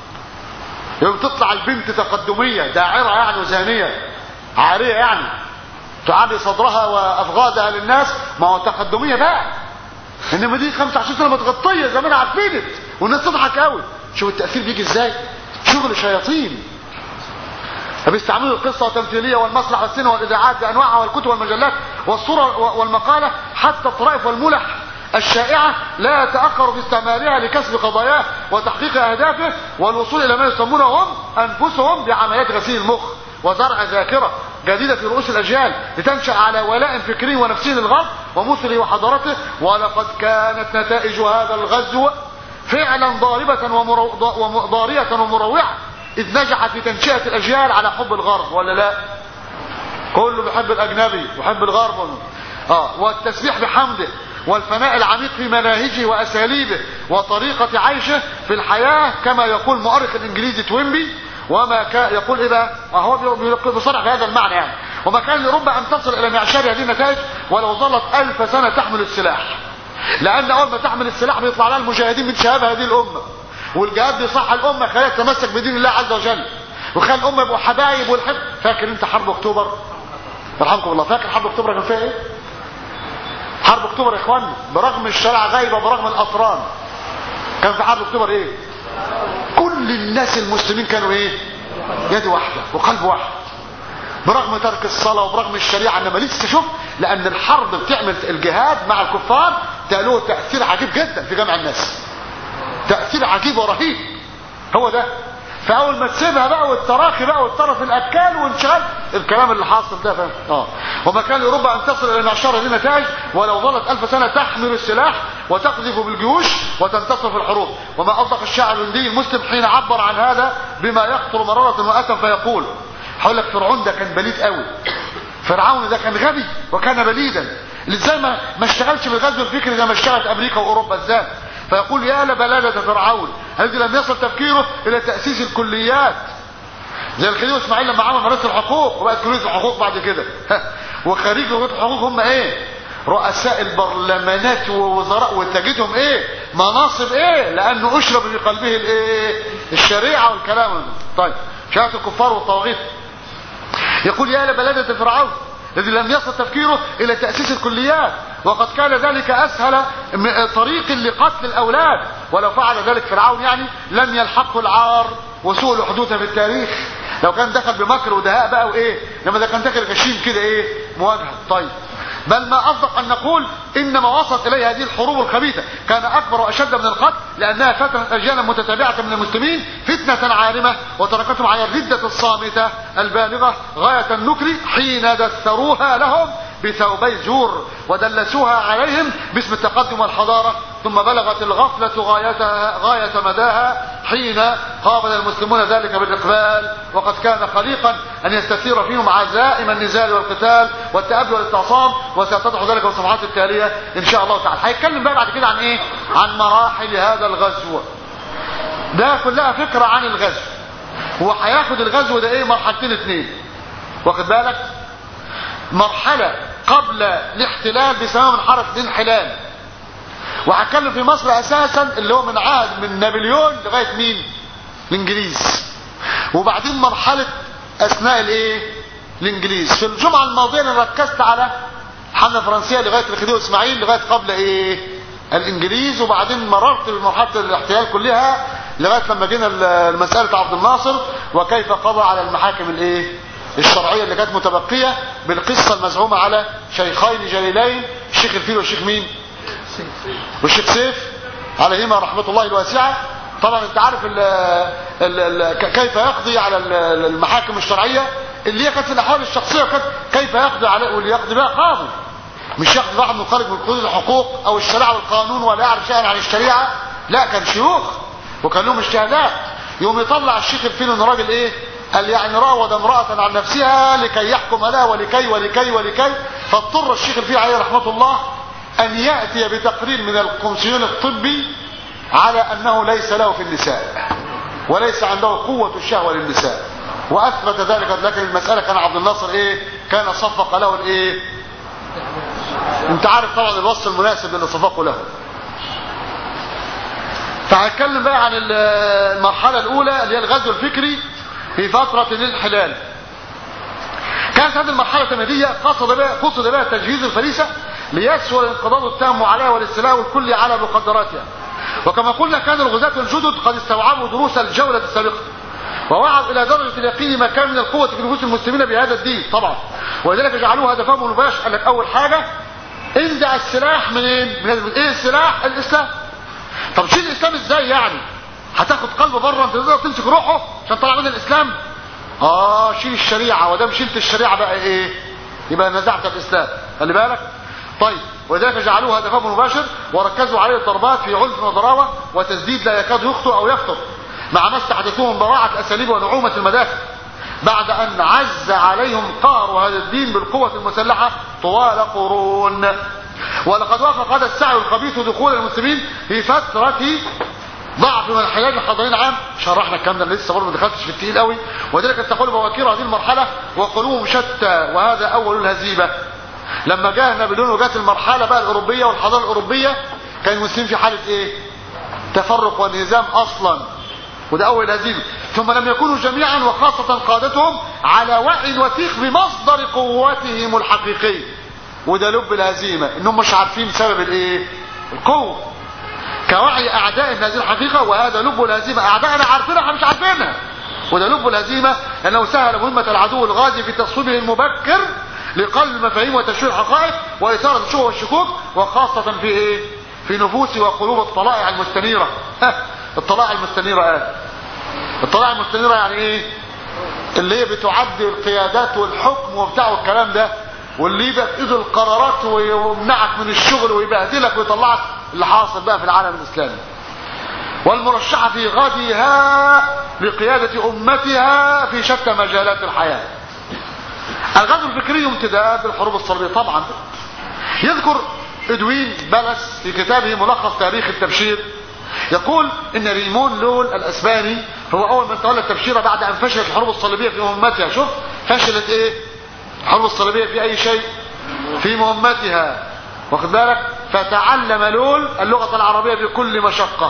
يوم تطلع البنت تقدميه داعره يعني وزانيه عاريه تعالي صدرها وافغادها للناس ما هو تقدميه بقى. انما دي 25 سنه متغطيه زمان عفنت والناس تضحك قوي. شوف التاثير بيجي ازاي. شغل شياطين. فبيستعملوا القصه والتمثيليه والمسرح والسينما والاذاعات بانواعها والكتب والمجلات والصوره والمقاله حتى الطرائف والملح الشائعه لا يتاخر في استعمالها لكسب قضاياه وتحقيق اهدافه والوصول الى ما يسمونه هم انفسهم بعمليات غسيل المخ وزرع ذاكره جديده في رؤوس الاجيال لتنشا على ولاء فكري ونفسي للغرب ومثله وحضارته. ولقد كانت نتائج هذا الغزو فعلا ضاريه ومروعه اذ نجحت في تنشئه الاجيال على حب الغرب. ولا لا؟ كله بيحب الاجنبي ويحب الغرب والتسبيح بحمده والفناء العميق في مناهجه واساليبه وطريقه عيشه في الحياه كما يقول مؤرخ الانجليزي توينبي. وما كان يقول هو بيصرح بهذا المعنى وما كان لاوروبا ان تصل الى معشار هذه النتائج ولو ظلت 1000 سنه تحمل السلاح. لان اول ما تحمل السلاح بيطلع لها المجاهدين من شباب هذه الامه والجهاد بيصح الامه خليها تتمسك بدين الله عز وجل وخلي الامه يبقوا حبايب والحب. فاكر انت حرب اكتوبر؟ يرحمكم الله. فاكر حرب اكتوبر كان فيها حرب اكتوبر يا اخواني برغم الشرع غايبه برغم الاطران كان في حرب اكتوبر كل الناس المسلمين كانوا يد واحده وقلب واحد برغم ترك الصلاه وبرغم الشريعه. انما لسه شوف لان الحرب بتعمل الجهاد مع الكفار له تاثير عجيب جدا في جمع الناس. تاثير عجيب ورهيب هو ده. فاول ما تسيبها بقى والتراخي بقى والطرف الاكال وانشغال الكلام اللي حاصل ده فاهم. وما كان لاوروبا ان تصل الى معشار هذه النتائج ولو ظلت 1000 سنه تحمل السلاح وتقذف بالجيوش وتنتصر في الحروب. وما اصدق الشاعر الهندي المسلم حين عبر عن هذا بما يخطر مراره واتم فيقول هقول لك فرعون ده كان بليد قوي. فرعون ده كان غبي وكان بليدا. ازاي ما اشتغلش بالغزو الفكري زي ما اشتغلت امريكا واوروبا ازاي؟ فيقول يا لبلادة فرعون الذي لم يصل تفكيره الى تأسيس الكليات زي الخديوي اسماعيل لما عمل مدرسة الحقوق وبقت كلية الحقوق بعد كده. وخريج كلية الحقوق هم رؤساء البرلمانات ووزراء وتجدهم مناصب لانه اشرب في قلبه الشريعة والكلام. طيب شهادة الكفار والطواغيت. يقول يا لبلادة فرعون الذي لم يصل تفكيره الى تأسيس الكليات وقد كان ذلك اسهل طريق لقتل الاولاد. ولو فعل ذلك فرعون لم يلحقه العار وسوء الحدوث في التاريخ. لو كان دخل بمكر ودهاء بقى لما ده كان داخل غشيم كده مواجهه. طيب بل ما اصدق ان نقول انما وصلت اليه هذه الحروب الخبيثه كان اكبر واشد من القتل لانها فتنت اجيالا متتابعه من المسلمين فتنه عارمه وتركتهم على الرده الصامته البالغه غايه النكر حين دثروها لهم بثوبي زور ودلسوها عليهم باسم التقدم والحضارة، ثم بلغت الغفلة غاية مداها حين قابل المسلمون ذلك بالإقبال، وقد كان خليقا أن يستثير فيهم عزائم النزال والقتال والتأبي والاستعصام، وستتضح ذلك في الصفحات التالية إن شاء الله تعالى. هيتكلم بقى بعد كده عن إيه؟ عن مراحل هذا الغزو. ده كلها فكرة عن الغزو. هو هياخد الغزو ده إيه؟ مرحلتين اتنين، واخد بالك؟ مرحلة قبل الاحتلال بيسموها مرحلة الانحلال، وهتكلم في مصر اساسا اللي هو من عهد من نابليون لغايه مين؟ الانجليز. وبعدين مرحله اثناء الايه؟ الانجليز. في الجمعه الماضيه انا ركزت على الحمله الفرنسيه لغايه الخديوي اسماعيل لغايه قبل ايه؟ الانجليز، وبعدين مررت بمرحله الاحتلال كلها لغايه لما جينا المساله عبد الناصر وكيف قضى على المحاكم الايه؟ الشرعيه اللي كانت متبقيه بالقصه المزعومه على شيخين جليلين، الشيخ الفيل والشيخ مين؟ والشيخ سيف عليهما رحمه الله الواسعه. طبعا انت عارف كيف يقضي على المحاكم الشرعيه اللي هي كانت في الاحوال الشخصيه، وكانت كيف يقضي على واللي يقضي بها قاضي، مش يقضي واحد من خارج من حدود الحقوق او الشريعه والقانون ولا يعرف شيئا عن الشريعه، لا كان شيوخ وكان لهم اجتهادات. يوم يطلع الشيخ الفيل ان راجل ايه؟ قال يعني راود امراه عن نفسها لكي يحكم لها ولكي فاضطر الشيخ الفيل عليه رحمه الله ان ياتي بتقرير من الكومسيون الطبي على انه ليس له في النساء وليس عنده قوه الشهوه للنساء، واثبت ذلك. لكن المساله كان عبد الناصر ايه؟ كان صفق له الايه؟ انت عارف طبعا الوصف المناسب اللي صفقه له. فهنتكلم بقى عن المرحله الاولى اللي هي الغزو الفكري في فتره الانحلال. كانت هذه المرحله تمهيديه قصد بها تجهيز الفريسه ليسهل الانقضاض التام عليها والاستيلاء الكلي على مقدراتها. وكما قلنا كان الغزاة الجدد قد استوعبوا دروس الجولة السابقة ووعوا الى درجة اليقين ما كان من القوة في نفوس المسلمين بهذا الدين طبعا، ولذلك جعلوه هدفهم المباشر. قال لك اول حاجة انزع السلاح منين؟ من ايه السلاح؟ الاسلام. طب شيل الاسلام ازاي يعني؟ هتاخد قلب بره انت تقدر تمسك روحه عشان طلع من الاسلام؟ شيل الشريعة، ودام شلت الشريعة بقى ايه؟ يبقى نزعت الاسلام. خلي بالك. طيب ولذلك جعلوه هدفهم المباشر وركزوا عليه الضربات في عنف وضراوه وتسديد لا يكاد يخطئ او يخطر، مع ما استحدثوه من براعه الاساليب ونعومه المدافع، بعد ان عز عليهم قهر هذا الدين بالقوه المسلحه طوال قرون. ولقد وافق هذا السعي الخبيث دخول المسلمين في فتره ضعف من الحياه الحضاريين عام. شرحنا الكلام ده لسه برضه ما دخلتش في التقيل قوي. وذلك تقول بواكير هذه المرحله وقلوبهم شتى، وهذا اول الهزيمه. لما جاء نابليون وجات المرحله بقى الاوروبيه والحضاره الاوروبيه كان المسلمين في حاله ايه؟ تفرق وانهزام اصلا، وده اول هزيمه. ثم لم يكونوا جميعا وخاصه قادتهم على وعي وثيق بمصدر قوتهم الحقيقي، وده لب الهزيمه، انهم مش عارفين سبب الايه؟ القوه. كوعي اعدائهم هذه الحقيقه، وهذا لب الهزيمه. اعدائنا عارفينها احنا مش عارفينها، وده لب الهزيمه، لانه سهل مهمه العدو الغازي في تصويبه المبكر لقلب المفاهيم وتشويه الحقائق واثاره الشبه والشكوك، وخاصه في ايه؟ في نفوس وقلوب الطلائع المستنيره. الطلائع المستنيره الطلائع المستنيره يعني ايه؟ اللي هي بتعدي القيادات والحكم وبتاع والكلام ده، واللي يبقى في ايده القرارات ويمنعك من الشغل ويبهدلك ويطلعك اللي حاصل بقى في العالم الاسلامي. والمرشحه في غدها لقياده امتها في شتى مجالات الحياه. الغزو الفكري امتداد بالحروب الصليبيه طبعا. يذكر ادوين بلس في كتابه ملخص تاريخ التبشير، يقول ان ريمون لول الاسباني هو اول من تولى التبشير بعد ان فشلت الحروب الصليبيه في مهمتها. شوف فشلت ايه الحروب الصليبيه في اي شيء؟ في مهمتها، واخد بالك؟ فتعلم لول اللغه العربيه بكل مشقه.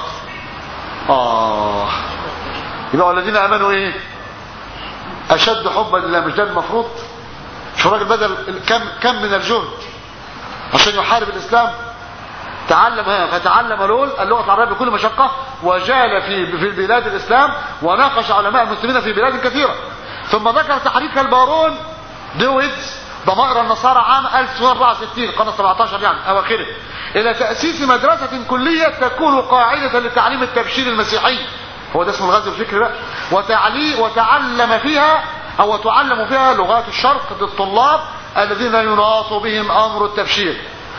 يبقى الذين امنوا ايه؟ اشد حبا لله. مش ده المفروض؟ شو الراجل بدل كم من الجهد عشان يحارب الاسلام؟ فتعلم لول اللغه العربيه بكل مشقه، وجال في بلاد الاسلام وناقش علماء المسلمين في بلاد كثيره. ثم ذكر تحريك البارون دويدز ضمائر النصارى عام 1964 القرن 17 يعني اواخره الى تاسيس مدرسه كليه تكون قاعده لتعليم التبشير المسيحي. هو ده اسمه الغزو الفكري بقى. وتعلم فيها لغات الشرق للطلاب الذين يناط بهم امر التبشير.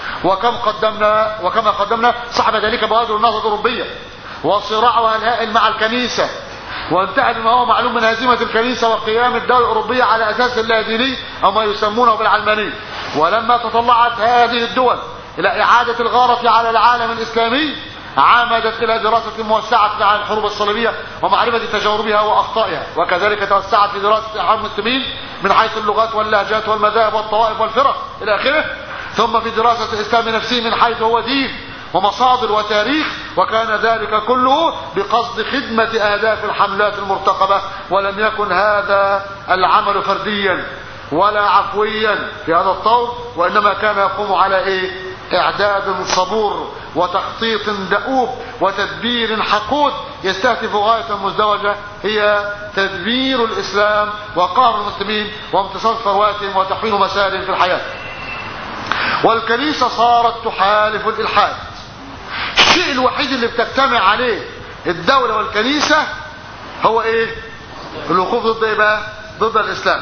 وكما قدمنا صاحب ذلك بوادر النهضة الأوروبية وصراعها الهائل مع الكنيسة، وانتهى بما هو معلوم من هزيمة الكنيسة وقيام الدولة الأوروبية على أساس لا ديني أو ما يسمونه بالعلمانية. ولما تطلعت هذه الدول إلى إعادة الغارة على العالم الإسلامي عمدت إلى دراسة موسعة عن الحروب الصليبية ومعرفة تجاربها وأخطائها، وكذلك توسعت في دراسة أحوال المسلمين من حيث اللغات واللهجات والمذاهب والطوائف والفرق إلى آخره، ثم في دراسة الإسلام نفسه من حيث هو دين ومصادر وتاريخ، وكان ذلك كله بقصد خدمة أهداف الحملات المرتقبة. ولم يكن هذا العمل فرديا ولا عفويا في هذا الطور، وإنما كان يقوم على إعداد صبور وتخطيط دؤوب وتدبير حقود يستهدف غاية مزدوجة هي تدمير الإسلام وقهر المسلمين وامتصاص ثرواتهم وتحويل مسارهم في الحياة. والكنيسة صارت تحالف الإلحاد. الشيء الوحيد اللي بتجتمع عليه الدولة والكنيسة هو الوقوف ضد الإسلام.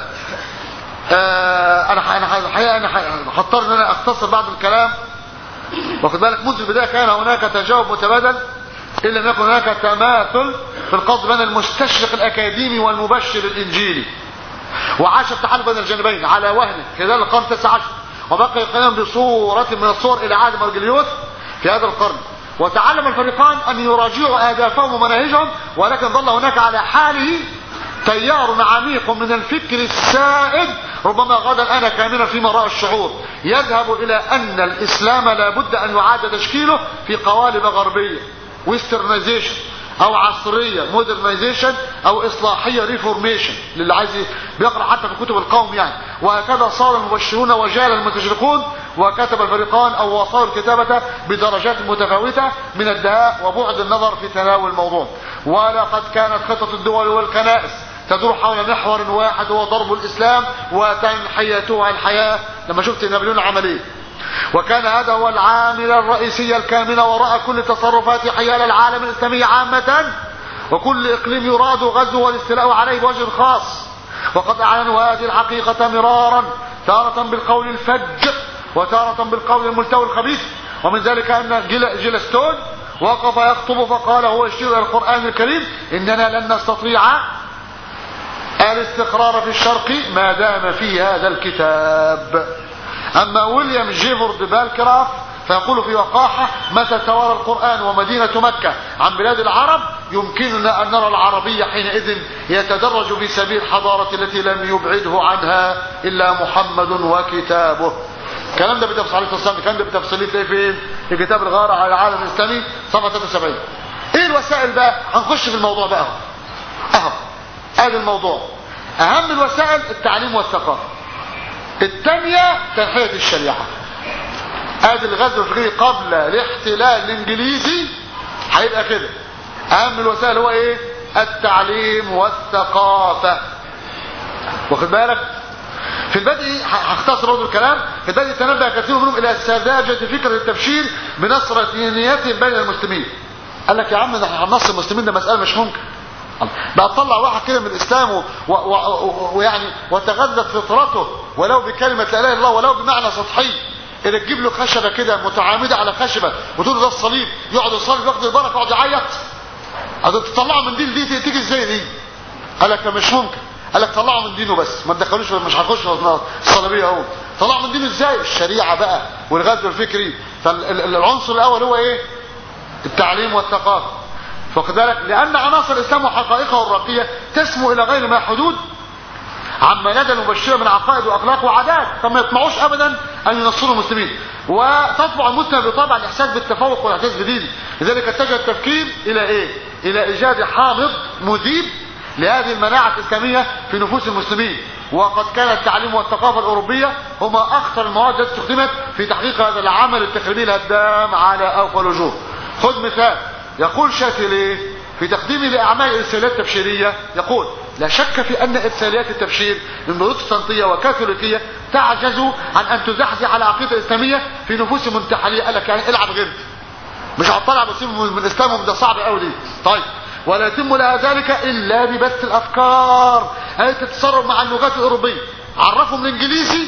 انا الحقيقه هضطر ان انا اختصر بعض الكلام، واخد بالك. منذ البدايه كان هناك تجاوب متبادل، الا لم يكن هناك تماثل في القصد بين المستشرق الاكاديمي والمبشر الانجيلي، وعاش التحالف بين الجانبين على وهن خلال القرن 19، وبقي القيام بصوره من الصور الى عهد مرجليوس في هذا القرن. وتعلم الفريقان ان يراجعوا اهدافهم ومناهجهم، ولكن ظل هناك على حاله تيار عميق من الفكر السائد ربما غدا الآن كاملا في مراء الشعور، يذهب إلى أن الإسلام لا بد أن يعاد تشكيله في قوالب غربية ويسترنايزيشن أو عصرية مودرنايزيشن أو إصلاحية ريفورميشن للي عايز بيقرأ حتى في كتب القوم يعني. وهكذا صار المبشرون وجال المتشرقون، وكتب الفريقان أو وصلوا الكتابة بدرجات متفاوتة من الدهاء وبعد النظر في تناول الموضوع. ولقد كانت خطة الدول والكنائس تدور حول محور واحد هو ضرب الإسلام وتنحيتها الحياة. لما شفت نابليون عمل ايه، وكان هذا هو العامل الرئيسي الكامن وراء كل تصرفات حيال العالم الإسلامي عامة، وكل إقليم يراد غزو والاستيلاء عليه بوجه خاص. وقد أعلنوا هذه الحقيقة مرارا، تارة بالقول الفج وتارة بالقول الملتوي الخبيث. ومن ذلك أن جيلستون وقف يخطب فقال هو يشير إلى القرآن الكريم: إننا لن نستطيع الاستقرار في الشرق ما دام في هذا الكتاب. أما ويليام جيفورد بالكراف فيقول في وقاحة: متى توارى القرآن ومدينة مكة عن بلاد العرب يمكننا أن نرى العربية حينئذ يتدرج في سبيل الحضارة التي لم يبعده عنها إلا محمد وكتابه. الكلام ده بتفصيل عليه الصلاة، الكلام ده بتفصيليه تلاقيه فين؟ في كتاب الغارة على العالم الإسلامي صفحة 73. ايه الوسائل بقى؟ هنخش في الموضوع بقى اهو. ادي الموضوع. اهم الوسائل التعليم والثقافة. الثانية تنحية الشريعة. ادي الغزو الفكري قبل الاحتلال الانجليزي هيبقى كده. اهم الوسائل هو التعليم والثقافة، واخد بالك. في البدء هختصر برضه الكلام. في البدء تنبه كثير منهم الى سذاجة فكرة التبشير بنصرانيتهم بين المسلمين. قال لك يا عم ده نصر المسلمين ده مسألة مش ممكن. بقى تطلع واحد كده من الاسلام ويعني وتغذت فطرته ولو بكلمة لا اله الا الله ولو بمعنى سطحي، اللي تجيب له خشبة كده متعامدة على خشبة وتقول ده الصليب، يقعد يصلي ياخد البركة يقعد يعيط. عايز تطلعه من دي تيجي ازاي دي؟ قال لك مش ممكن. قال لك طلعه من دينه بس ما تدخلوش، مش هنخش في الصليبيه اهو. طلعه من دينه ازاي؟ الشريعه بقى والغزو الفكري. فالعنصر الاول هو التعليم والثقافه، واخد بالك. لان عناصر الاسلام وحقائقه الراقيه تسمو الى غير ما حدود عما لدى المبشرين من عقائد واخلاق وعادات، فما يطمعوش ابدا ان ينصروا المسلمين. وتطبع المسلم بطبع الاحساس بالتفوق والاحساس بدينه. لذلك اتجه التفكير الى الى ايجاد حامض مذيب لهذه المناعة الإسلامية في نفوس المسلمين. وقد كان التعليم والثقافة الأوروبية هما أخطر المواد التي استخدمت في تحقيق هذا العمل التخريبي الهدام على أوفى الوجوه. خذ مثال. يقول شاتيليه في تقديمه لأعمال إرساليات تبشيرية، يقول: لا شك في أن إرساليات التبشير من بروتستانتية وكاثوليكية تعجز عن أن تزحزح على العقيدة الإسلامية في نفوس منتحلية. قال لك يعني العب غير مش هتطلع بس من إسلامهم، ده صعب قوي دي. طيب، ولا يتم لها ذلك إلا ببث الأفكار، أي تتصرف مع اللغات الأوروبية. عرفهم الإنجليزي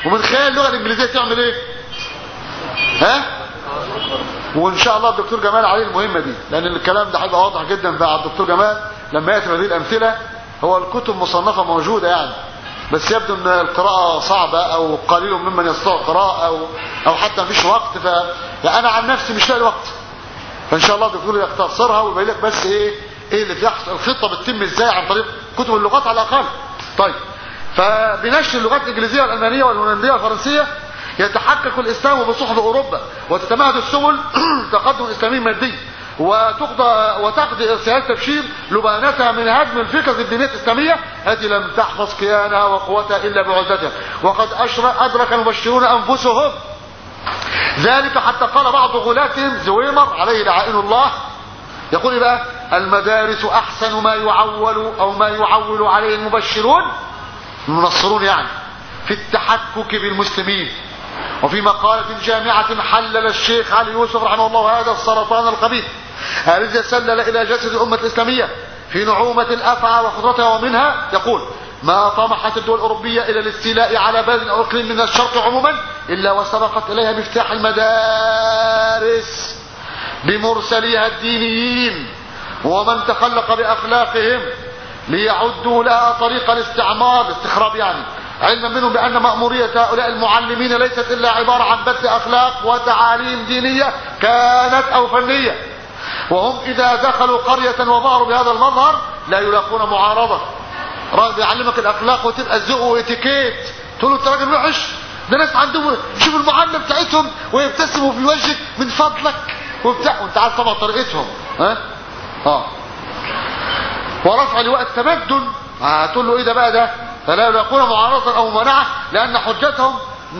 ومن خلال اللغة الانجليزية تعمل ايه؟ ها؟ وان شاء الله الدكتور جمال عليه المهمة دي، لان الكلام ده هيبقى واضح جدا بقى على الدكتور جمال لما يأتي هذه الامثلة. هو الكتب مصنفة موجودة يعني، بس يبدو ان القراءة صعبة او قليل ممن يستطيع القراءة او حتى مفيش وقت. فانا عن نفسي مش لاقي وقت، فان شاء الله الدكتور يختصرها ويبين لك بس ايه اللي بيحصل، الخطة بتتم ازاي عن طريق كتب اللغات على الاقل. طيب، فبنشر اللغات الانجليزيه والالمانيه والهولنديه والفرنسيه يتحقق الاسلام بصحب اوروبا، وتتمهد السبل تقدم اسلامي مادي، وتقضي ارسالات تبشير لبانتها من هدم الفكر الدينيه الاسلاميه التي لم تحفظ كيانها وقوتها الا بعزتها. وقد ادرك المبشرون انفسهم ذلك، حتى قال بعض غلاتهم زويمر عليه لعائن الله، يقول بقى: المدارس احسن ما يعول او ما يعول عليه المبشرون المنصرون يعني في التحكك بالمسلمين. وفي مقالة جامعة حلل الشيخ علي يوسف رحمه الله هذا السرطان الخبيث الذي تسلل الى جسد الامة الاسلامية في نعومة الافعى وخضرتها، ومنها يقول: ما طمحت الدول الاوروبية الى الاستيلاء على بلد او اقليم من الشرق عموما الا وسبقت اليها مفتاح المدارس بمرسليها الدينيين ومن تخلق باخلاقهم ليعدوا لها طريق الاستعمار، الاستخراب يعني، علما منهم بان مأمورية هؤلاء المعلمين ليست الا عبارة عن بث اخلاق وتعاليم دينية كانت او فنية، وهم اذا دخلوا قرية وظهروا بهذا المظهر لا يلاقون معارضة. راجل يعلمك الاخلاق وتبقى الذوق واتيكيت، تقول له انت راجل وحش، ده ناس عندهم شوف المعلم بتاعتهم ويبتسموا في وجهك من فضلك وبتاع، وانت عارف طبعا طريقتهم. ورفع لواء التمدن، هتقول له ايه ده بقى؟ ده فلا يلاقون معارضة او منعه، لان حجتهم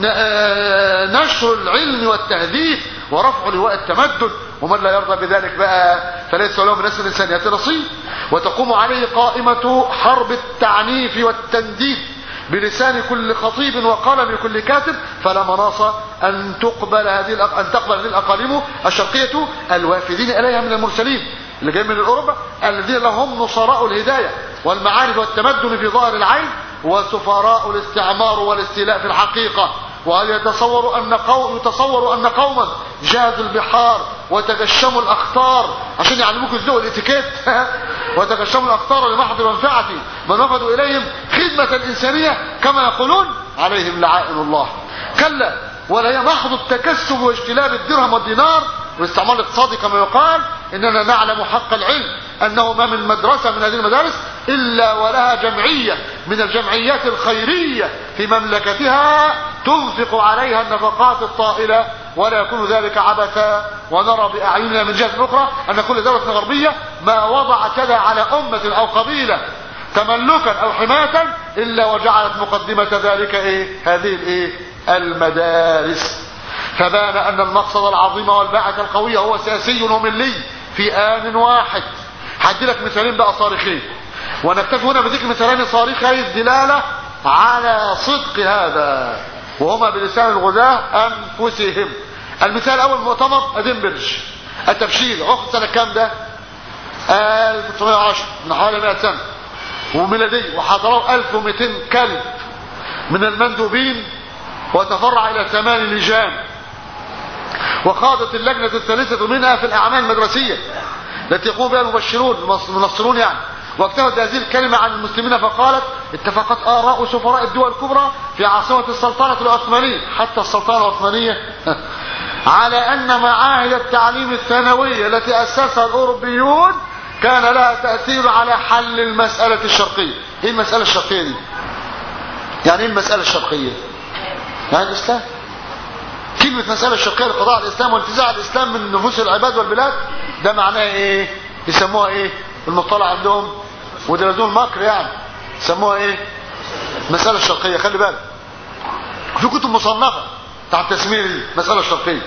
نشر العلم والتهذيب ورفع لواء التمدن، ومن لا يرضى بذلك بقى فليس له من نسل الانسانيات نصيب. وتقوم عليه قائمة حرب التعنيف والتنديد بلسان كل خطيب وقلم كل كاتب، فلا مناص ان تقبل هذه الاقاليم الشرقية الوافدين اليها من المرسلين اللي جاي من اوروبا الذين لهم نصراء الهداية والمعارف والتمدن في ظاهر العين وسفراء الاستعمار والاستيلاء في الحقيقة. وهل يتصوروا ان قوما جازوا البحار وتجشموا الاخطار عشان يعلموكوا الذوق والاتيكيت وتجشموا الاخطار لمحض منفعة من وفدوا اليهم خدمة انسانية كما يقولون عليهم لعائن الله؟ كلا، ولا هي محض التكسب واجتلاب الدرهم والدينار والاستعمار الاقتصادي كما يقال. اننا نعلم حق العلم انه ما من مدرسة من هذه المدارس الا ولها جمعية من الجمعيات الخيرية في مملكتها تنفق عليها النفقات الطائلة، ولا يكون ذلك عبثا. ونرى باعيننا من جهة اخرى ان كل دولة غربية ما وضعت يدها على امة او قبيلة تملكا او حماية الا وجعلت مقدمة ذلك هذه المدارس. فبان ان المقصد العظيم والباعث القوي هو سياسي وملي في آن واحد. هدي لك مثالين بقى صارخين، ونكتفي هنا بذكر مثالين صارخي الدلالة على صدق هذا، وهما بلسان الغزاة انفسهم. المثال الاول مؤتمر ادنبرج التبشير، عقد سنة كام ده؟ 1910، من حوالي 100 سنة وميلادي، وحضروا 1200 كلب من المندوبين وتفرع الى 8 لجان، وخاضت اللجنة الثالثة منها في الاعمال المدرسية التي يقوم بها المبشرون المنصرون يعني. واكتبت هذه الكلمة عن المسلمين فقالت: اتفقت آراء سفراء الدول الكبرى في عاصمة السلطنة العثمانية، حتى السلطنة العثمانية على ان معاهد التعليم الثانوية التي اسسها الاوروبيون كان لها تأثير على حل المسألة الشرقية. ايه المسألة الشرقية دي؟ يعني ايه المسألة الشرقية؟ يعني الاسلام. كلمة مسألة الشرقية لقضاء على الاسلام وانتزاع الاسلام من نفوس العباد والبلاد، ده معناه ايه؟ يسموها ايه المصطلح عندهم ودرسوه المكر يعني، يسموها ايه؟ مسألة الشرقية. خلي بالك في كتب مصنفة تحت تسمية دي مسألة الشرقية.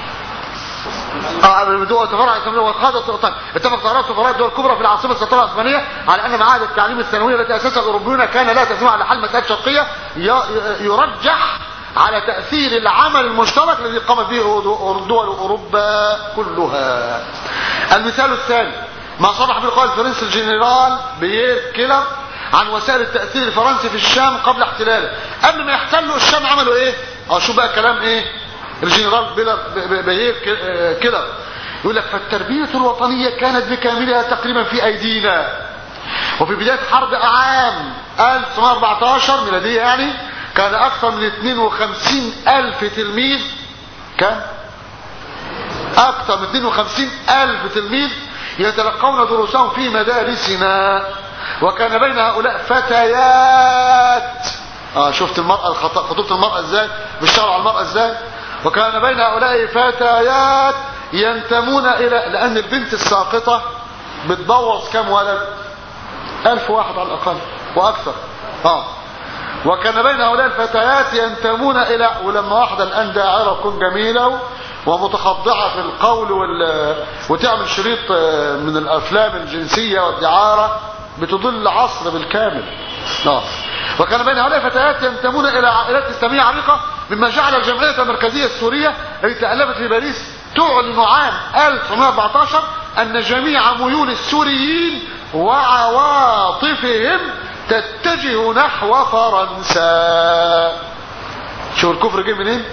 اتفق آراء سفراء الدول الكبرى في العاصمة السلطنة العثمانية على ان معاهد التعليم الثانوية التي اسسها الاوروبيون كان لها تأثير على حل مسألة شرقية يرجح على تأثير العمل المشترك الذي قامت به دول اوروبا كلها. المثال الثاني ما صرح بالقائد الفرنسي الجنرال بيير كيلر عن وسائل التأثير الفرنسي في الشام قبل احتلاله. قبل ما يحتلوا الشام عملوا ايه؟ شوف بقى كلام ايه الجنرال بيير كده، يقول لك فالتربية الوطنية كانت بكاملها تقريبا في ايدينا. وفي بداية حرب عام 1914 ميلادية يعني كان اكثر من 52,000 تلميذ، كان اكثر من 52,000 تلميذ يتلقون دروسهم في مدارسنا، وكان بين هؤلاء فتيات. شفت المرأة خطوبة المرأة ازاي، بيشتغلوا على المرأة ازاي. وكان بين هؤلاء فتيات ينتمون الى، لان البنت الساقطة بتبوظ كم ولد؟ 1000 واحد على الاقل واكثر. وكان بين هؤلاء الفتيات ينتمون الى، ولما واحدة الان داعرة تكون جميلة ومتخضعة في القول وتعمل شريط من الافلام الجنسية والدعارة بتضل عصر بالكامل. وكان بين هؤلاء الفتيات ينتمون الى عائلات اسلامية عريقة، مما جعل الجمعية المركزية السورية التي تألفت في باريس تعلن عام 1914 ان جميع ميول السوريين وعواطفهم تتجه نحو فرنسا. شو الكفر جه منين؟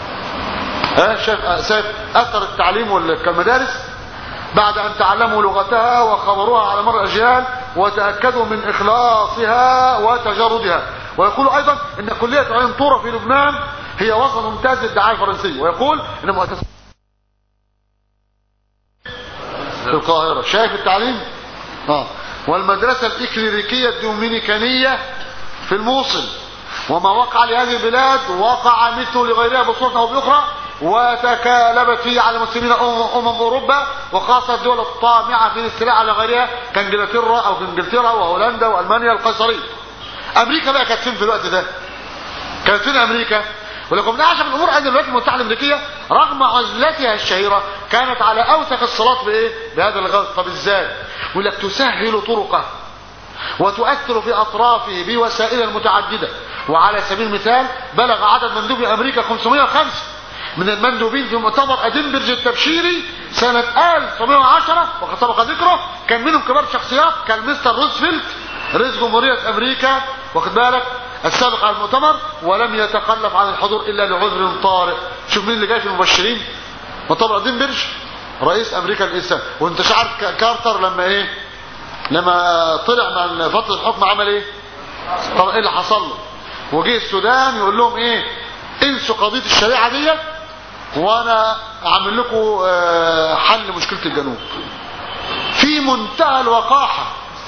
شايف اثر التعليم والمدارس بعد ان تعلموا لغتها وخبروها على مر الاجيال وتاكدوا من اخلاصها وتجردها. ويقول ايضا ان كليه عين طوره في لبنان هي وسط ممتاز للدعايه الفرنسيه، ويقول ان مؤسسه في القاهره. شايف التعليم؟ والمدرسه الاكليريكيه الدومينيكانيه في الموصل. وما وقع لهذه البلاد وقع مثله لغيرها بصورة او باخرى، وتكالبت فيه على المسلمين اوروبا، وخاصه الدول الطامعه في الاستيلاء على غيرها كانجلترا وهولندا والمانيا القيصريه. امريكا بقى كانت فين في الوقت ده؟ كانت فين امريكا؟ ولكم من اعجب الامور ان الولايات المتحده الامريكيه رغم عزلتها الشهيره كانت على اوثق الصلات بايه؟ بهذا الغرض. طب ازاي؟ يقول لك تسهل طرقه وتؤثر في اطرافه بوسائل متعدده. وعلى سبيل المثال بلغ عدد مندوبي امريكا 505 من المندوبين في مؤتمر ادنبرج التبشيري سنة 1910، وقد سبق ذكره. كان منهم كبار شخصيات كالمستر روزفلت رئيس جمهورية امريكا، واخد بالك، السابق على المؤتمر، ولم يتخلف عن الحضور الا لعذر طارئ. شوف مين اللي جاي في المبشرين؟ مؤتمر ادنبرج رئيس امريكا الاسلام. وانت شعرت كارتر لما طلع من فترة الحكم عمل ايه؟ طبعا ايه اللي حصل له؟ وجه السودان يقول لهم ايه؟ انسوا قضية الشريعة دي وانا اعمل لكم حل مشكلة الجنوب. في منتهى الوقاحة.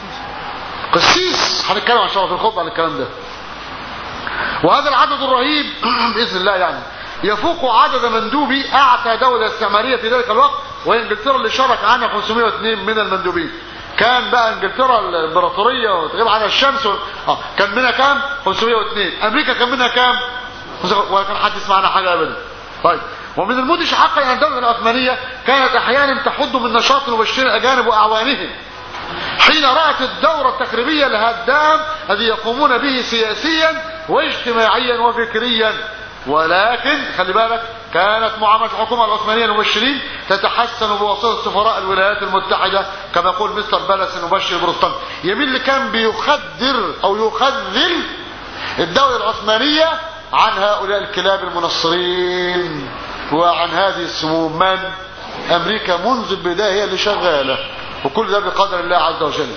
قسيس، هنتكلم عن شرف الخطبة عن الكلام ده. وهذا العدد الرهيب باذن الله يعني يفوق عدد مندوبي اعتى دولة استعمارية في ذلك الوقت، وهي انجلترا اللي شارك عنها 502 من المندوبين. كان بقى انجلترا الامبراطوريه وتغيب عنها الشمس كان منها كام؟ 502. امريكا كان منها كام؟ ولا كان حد يسمع عنها حاجه ابدا. طيب، ومن المدهش حقا ان الدوله العثمانيه كانت احيانا تحد من نشاط المبشرين الاجانب واعوانهم حين رأت الدورة التخريبية الهدام الذي يقومون به سياسيا واجتماعيا وفكريا. ولكن خلي بالك كانت معاملة الحكومة العثمانية المبشرين تتحسن بواسطة سفراء الولايات المتحدة، كما يقول مستر بالاس المبشر البروتستانتي. يمين اللي كان بيخدر او يخذل الدولة العثمانية عن هؤلاء الكلاب المنصرين وعن هذه السموم. من؟ امريكا منذ البداية هي اللي شغالة، وكل ده بقدر الله عز وجل.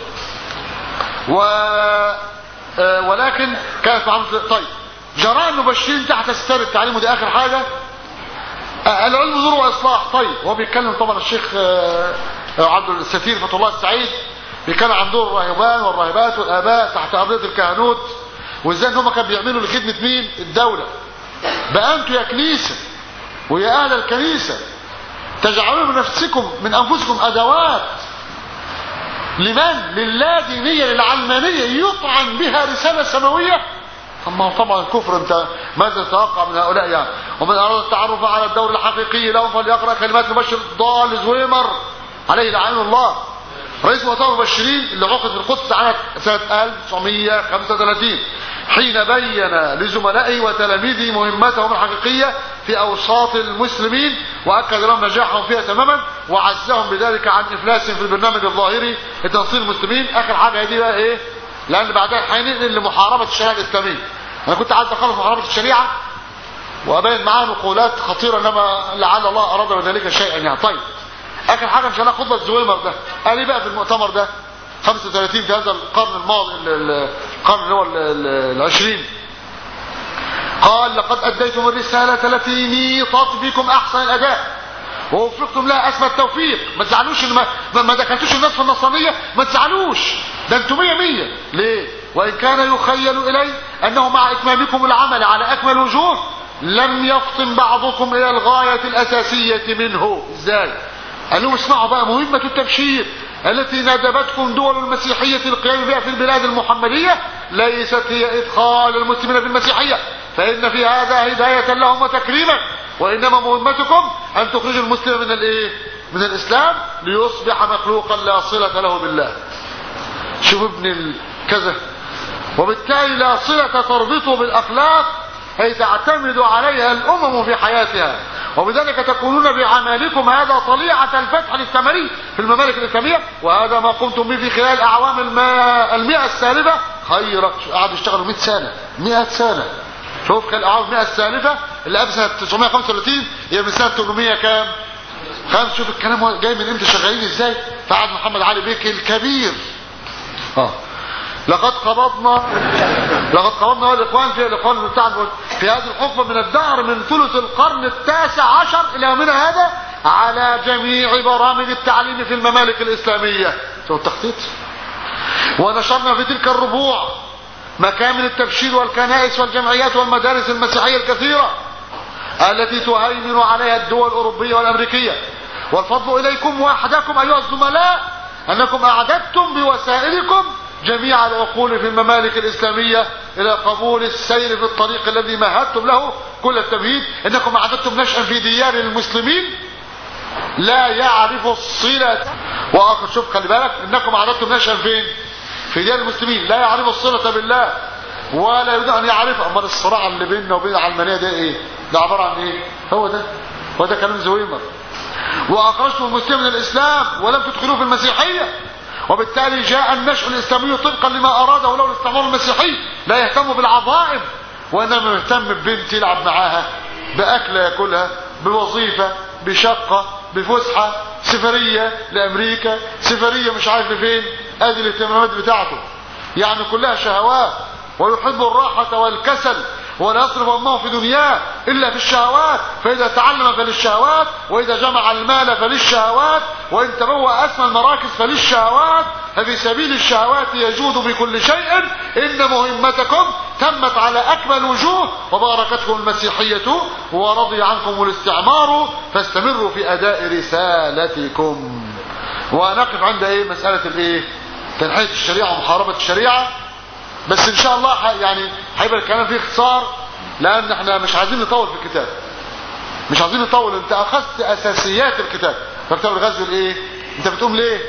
ولكن كانت معاملة. طيب، جراء المبشرين تحت ستار التعليم، ودي اخر حاجة. العلم نور واصلاح. طيب، هو بيتكلم طبعا الشيخ عبد الستير فتح الله السعيد، بيتكلم عن دور الراهبان والراهبات والاباء تحت ارضية الكهنوت، وازاي هم كانوا بيعملوا لخدمة مين؟ الدولة. بقى انتوا يا كنيسة ويا اهل الكنيسة تجعلون من انفسكم ادوات لمن؟ لله دينية للعلمانية يطعن بها رسالة سماوية. طبعا الكفر. انت ماذا تتوقع من هؤلاء يعني؟ ومن اراد التعرف على الدور الحقيقي لهم فليقرأ كلمات المبشر ضال زويمر عليه لعنه الله، رئيس مؤتمر المبشرين اللي عقد في القدس سنة 1935، حين بين لزملائه وتلاميذه مهمتهم الحقيقية في اوساط المسلمين، واكد لهم نجاحهم فيها تماما، وعزهم بذلك عن افلاسهم في البرنامج الظاهري لتنصير المسلمين. اخر حاجة دي بقى ايه؟ لان بعدها هننقل لمحاربة الشريعة الاسلامية. انا كنت عايز اخلص محاربة الشريعة وابين معاه نقولات خطيرة، انما لعل الله اراد من ذلك شيئا يعني. طيب اخر حاجة ان شاء الله خطبة الزويمر ده قال ايه بقى في المؤتمر ده 35 في هذا القرن الماضي، القرن اللي هو العشرين. قال لقد اديتم الرسالة التي نيطت بكم احسن الاداء ووفقتم لها اسمى التوفيق. ما تزعلوش ان ما دخلتوش الناس في النصرانية، ما تزعلوش، ده انتم 100 ليه؟ وان كان يخيل الي انه مع اتمامكم العمل على اكمل وجوه لم يفطن بعضكم الى الغاية الاساسية منه. ازاي؟ قال لهم اسمعوا بقى، مهمة التبشير التي ندبتكم دول المسيحية القيام بها في البلاد المحمدية ليست هي ادخال المسلمين في المسيحية، فان في هذا هداية لهم وتكريما، وانما مهمتكم ان تخرجوا المسلم من الايه؟ من الاسلام ليصبح مخلوقا لا صلة له بالله. شوف ابن كذا. وبالتالي لا صلة تربطه بالاخلاق اي تعتمد عليها الامم في حياتها، وبذلك تكونون بعملكم هذا طليعة الفتح الاستعماري في الممالك الاسلامية، وهذا ما قمتم به في خلال الاعوام 100 السالفة. خيرك قعدوا يشتغلوا 100 سنة 100 سنة. شوف كان الاعوام 100 السالفة اللي قبل سنة 935 هي من سنة 800 كام؟ شوف الكلام جاي من امتى، شغالين ازاي. فقعد محمد علي بيك الكبير لقد قبضنا الاخوان في هذه الحقبة من الدهر من ثلث القرن التاسع عشر الى يومنا هذا على جميع برامج التعليم في الممالك الاسلامية. شوف التخطيط. ونشرنا في تلك الربوع مكامن التبشير والكنائس والجمعيات والمدارس المسيحية الكثيرة التي تهيمن عليها الدول الأوروبية والأمريكية. والفضل إليكم وحدكم أيها الزملاء أنكم أعددتم بوسائلكم جميع العقول في الممالك الإسلامية إلى قبول السير في الطريق الذي مهدتم له كل التمهيد. إنكم أعددتم نشأ في ديار المسلمين لا يعرف الصلة. وآخر شوف خلي بالك، إنكم أعددتم نشأ فين؟ في ديار المسلمين لا يعرف الصلة بالله ولا يريد أن يعرف. أمر الصراع اللي بيننا وبين العلمانية ده إيه؟ ده عبارة عن إيه؟ هو ده كلام زويمر. وأخرجتم المسلمين من الإسلام ولم تدخلوه في المسيحية، وبالتالي جاء النشء الإسلامي طبقا لما أراده له الاستعمار المسيحي، لا يهتم بالعظائم وإنما يهتم ببنت يلعب معاها، بأكلة يأكلها، بوظيفة، بشقة، بفسحة، سفرية لأمريكا، سفرية مش عارف لفين. هذه الاهتمامات بتاعته يعني كلها شهوات. ويحب الراحة والكسل ولا يصرف أمه في دنياه إلا في الشهوات، فإذا تعلم فللشهوات، وإذا جمع المال فللشهوات، وإن تبوأ أسمى المراكز فللشهوات، ففي سبيل الشهوات يجود بكل شيء. إن مهمتكم تمت على أكمل وجوه وباركتكم المسيحية ورضي عنكم الاستعمار، فاستمروا في أداء رسالتكم. ونقف عند مسألة تنحية الشريعة ومحاربة الشريعة. بس ان شاء الله يعني هيبقى الكلام فيه اختصار، لان احنا مش عايزين نطول في الكتاب، مش عايزين نطول. انت اخذت اساسيات الكتاب، فكتاب الغزو انت بتقوم ليه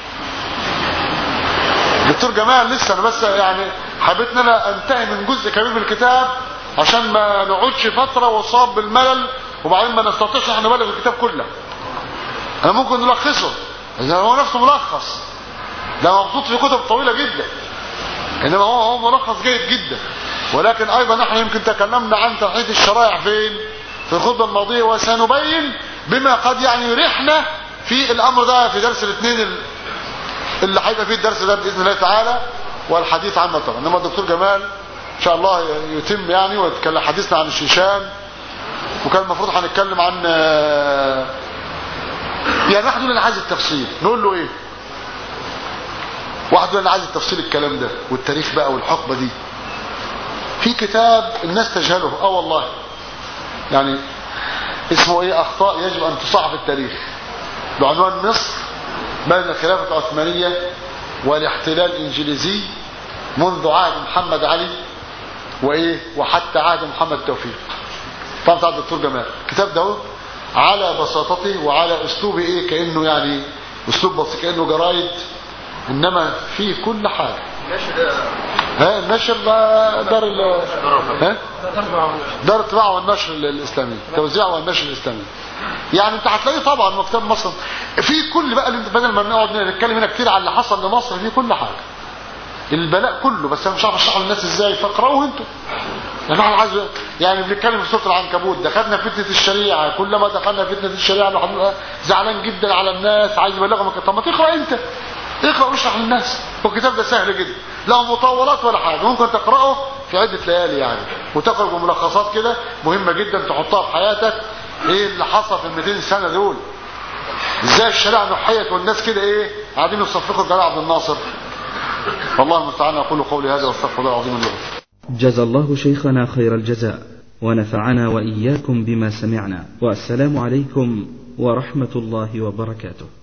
دكتور جمال؟ لسه انا بس يعني حبيت ان انا انتهي من جزء كبير من الكتاب عشان ما نقعدش فتره وصاب بالملل وبعدين ما نستطيعش احنا نبلغ الكتاب كله. انا ممكن نلخصه، اذا هو نفسه ملخص، ده مبسوط في كتب طويله جدا، انما هو ملخص جيد جدا. ولكن ايضا احنا يمكن تكلمنا عن تنحية الشرائع فين في الخطبه الماضيه، وسنبين بما قد يعني يريحنا في الامر ده في درس الاثنين اللي هيبقى فيه الدرس ده باذن الله تعالى، والحديث عنه طبعا. انما الدكتور جمال ان شاء الله يتم يعني ويتكلم حديثنا عن الشيشان، وكان المفروض هنتكلم عن يعني واحد يقول انا عايز التفصيل، نقول له ايه؟ واحد يقول انا عايز التفصيل الكلام ده والتاريخ بقى والحقبه دي. في كتاب الناس تجهله والله يعني اسمه اخطاء يجب ان تصحح في التاريخ، بعنوان مصر بين الخلافه العثمانيه والاحتلال الانجليزي منذ عهد محمد علي وحتى عهد محمد توفيق. طبعا بتاع الدكتور جمال. الكتاب ده على بساطته وعلى اسلوبه كانه يعني اسلوب بسيط كانه جرايد، انما فيه كل حاجه. النشر دار الطباعه والنشر الاسلامي، توزيع والنشر الاسلامي. يعني انت هتلاقيه طبعا مكتبه مصر في كل بقى، بدل ما نقعد نتكلم هنا كتير على اللي حصل لمصر، فيه كل حاجه، البلاء كله. بس انا مش عارف اشرحه للناس ازاي، فاقرأوه انتوا. احنا عايز يعني بنتكلم في سوره العنكبوت، دخلنا فتنه الشريعه، كلما دخلنا فتنه الشريعه الواحد زعلان جدا على الناس، عايز يبلغهم. طب ما تقرا انت، اقرا واشرح للناس، والكتاب ده سهل جدا، لا مطولات ولا حاجه، ممكن تقراه في عده ليالي يعني، وتخرج بملخصات كده مهمه جدا تحطها في حياتك. ايه اللي حصل في ال 200 سنه دول؟ ازاي الشريعه نحيت والناس كده ايه قاعدين يصفقوا جلال عبد الناصر؟ والله المستعان. اقول قولي هذا واستغفر الله العظيم لي. جزا الله شيخنا خير الجزاء، ونفعنا وإياكم بما سمعنا، والسلام عليكم ورحمة الله وبركاته.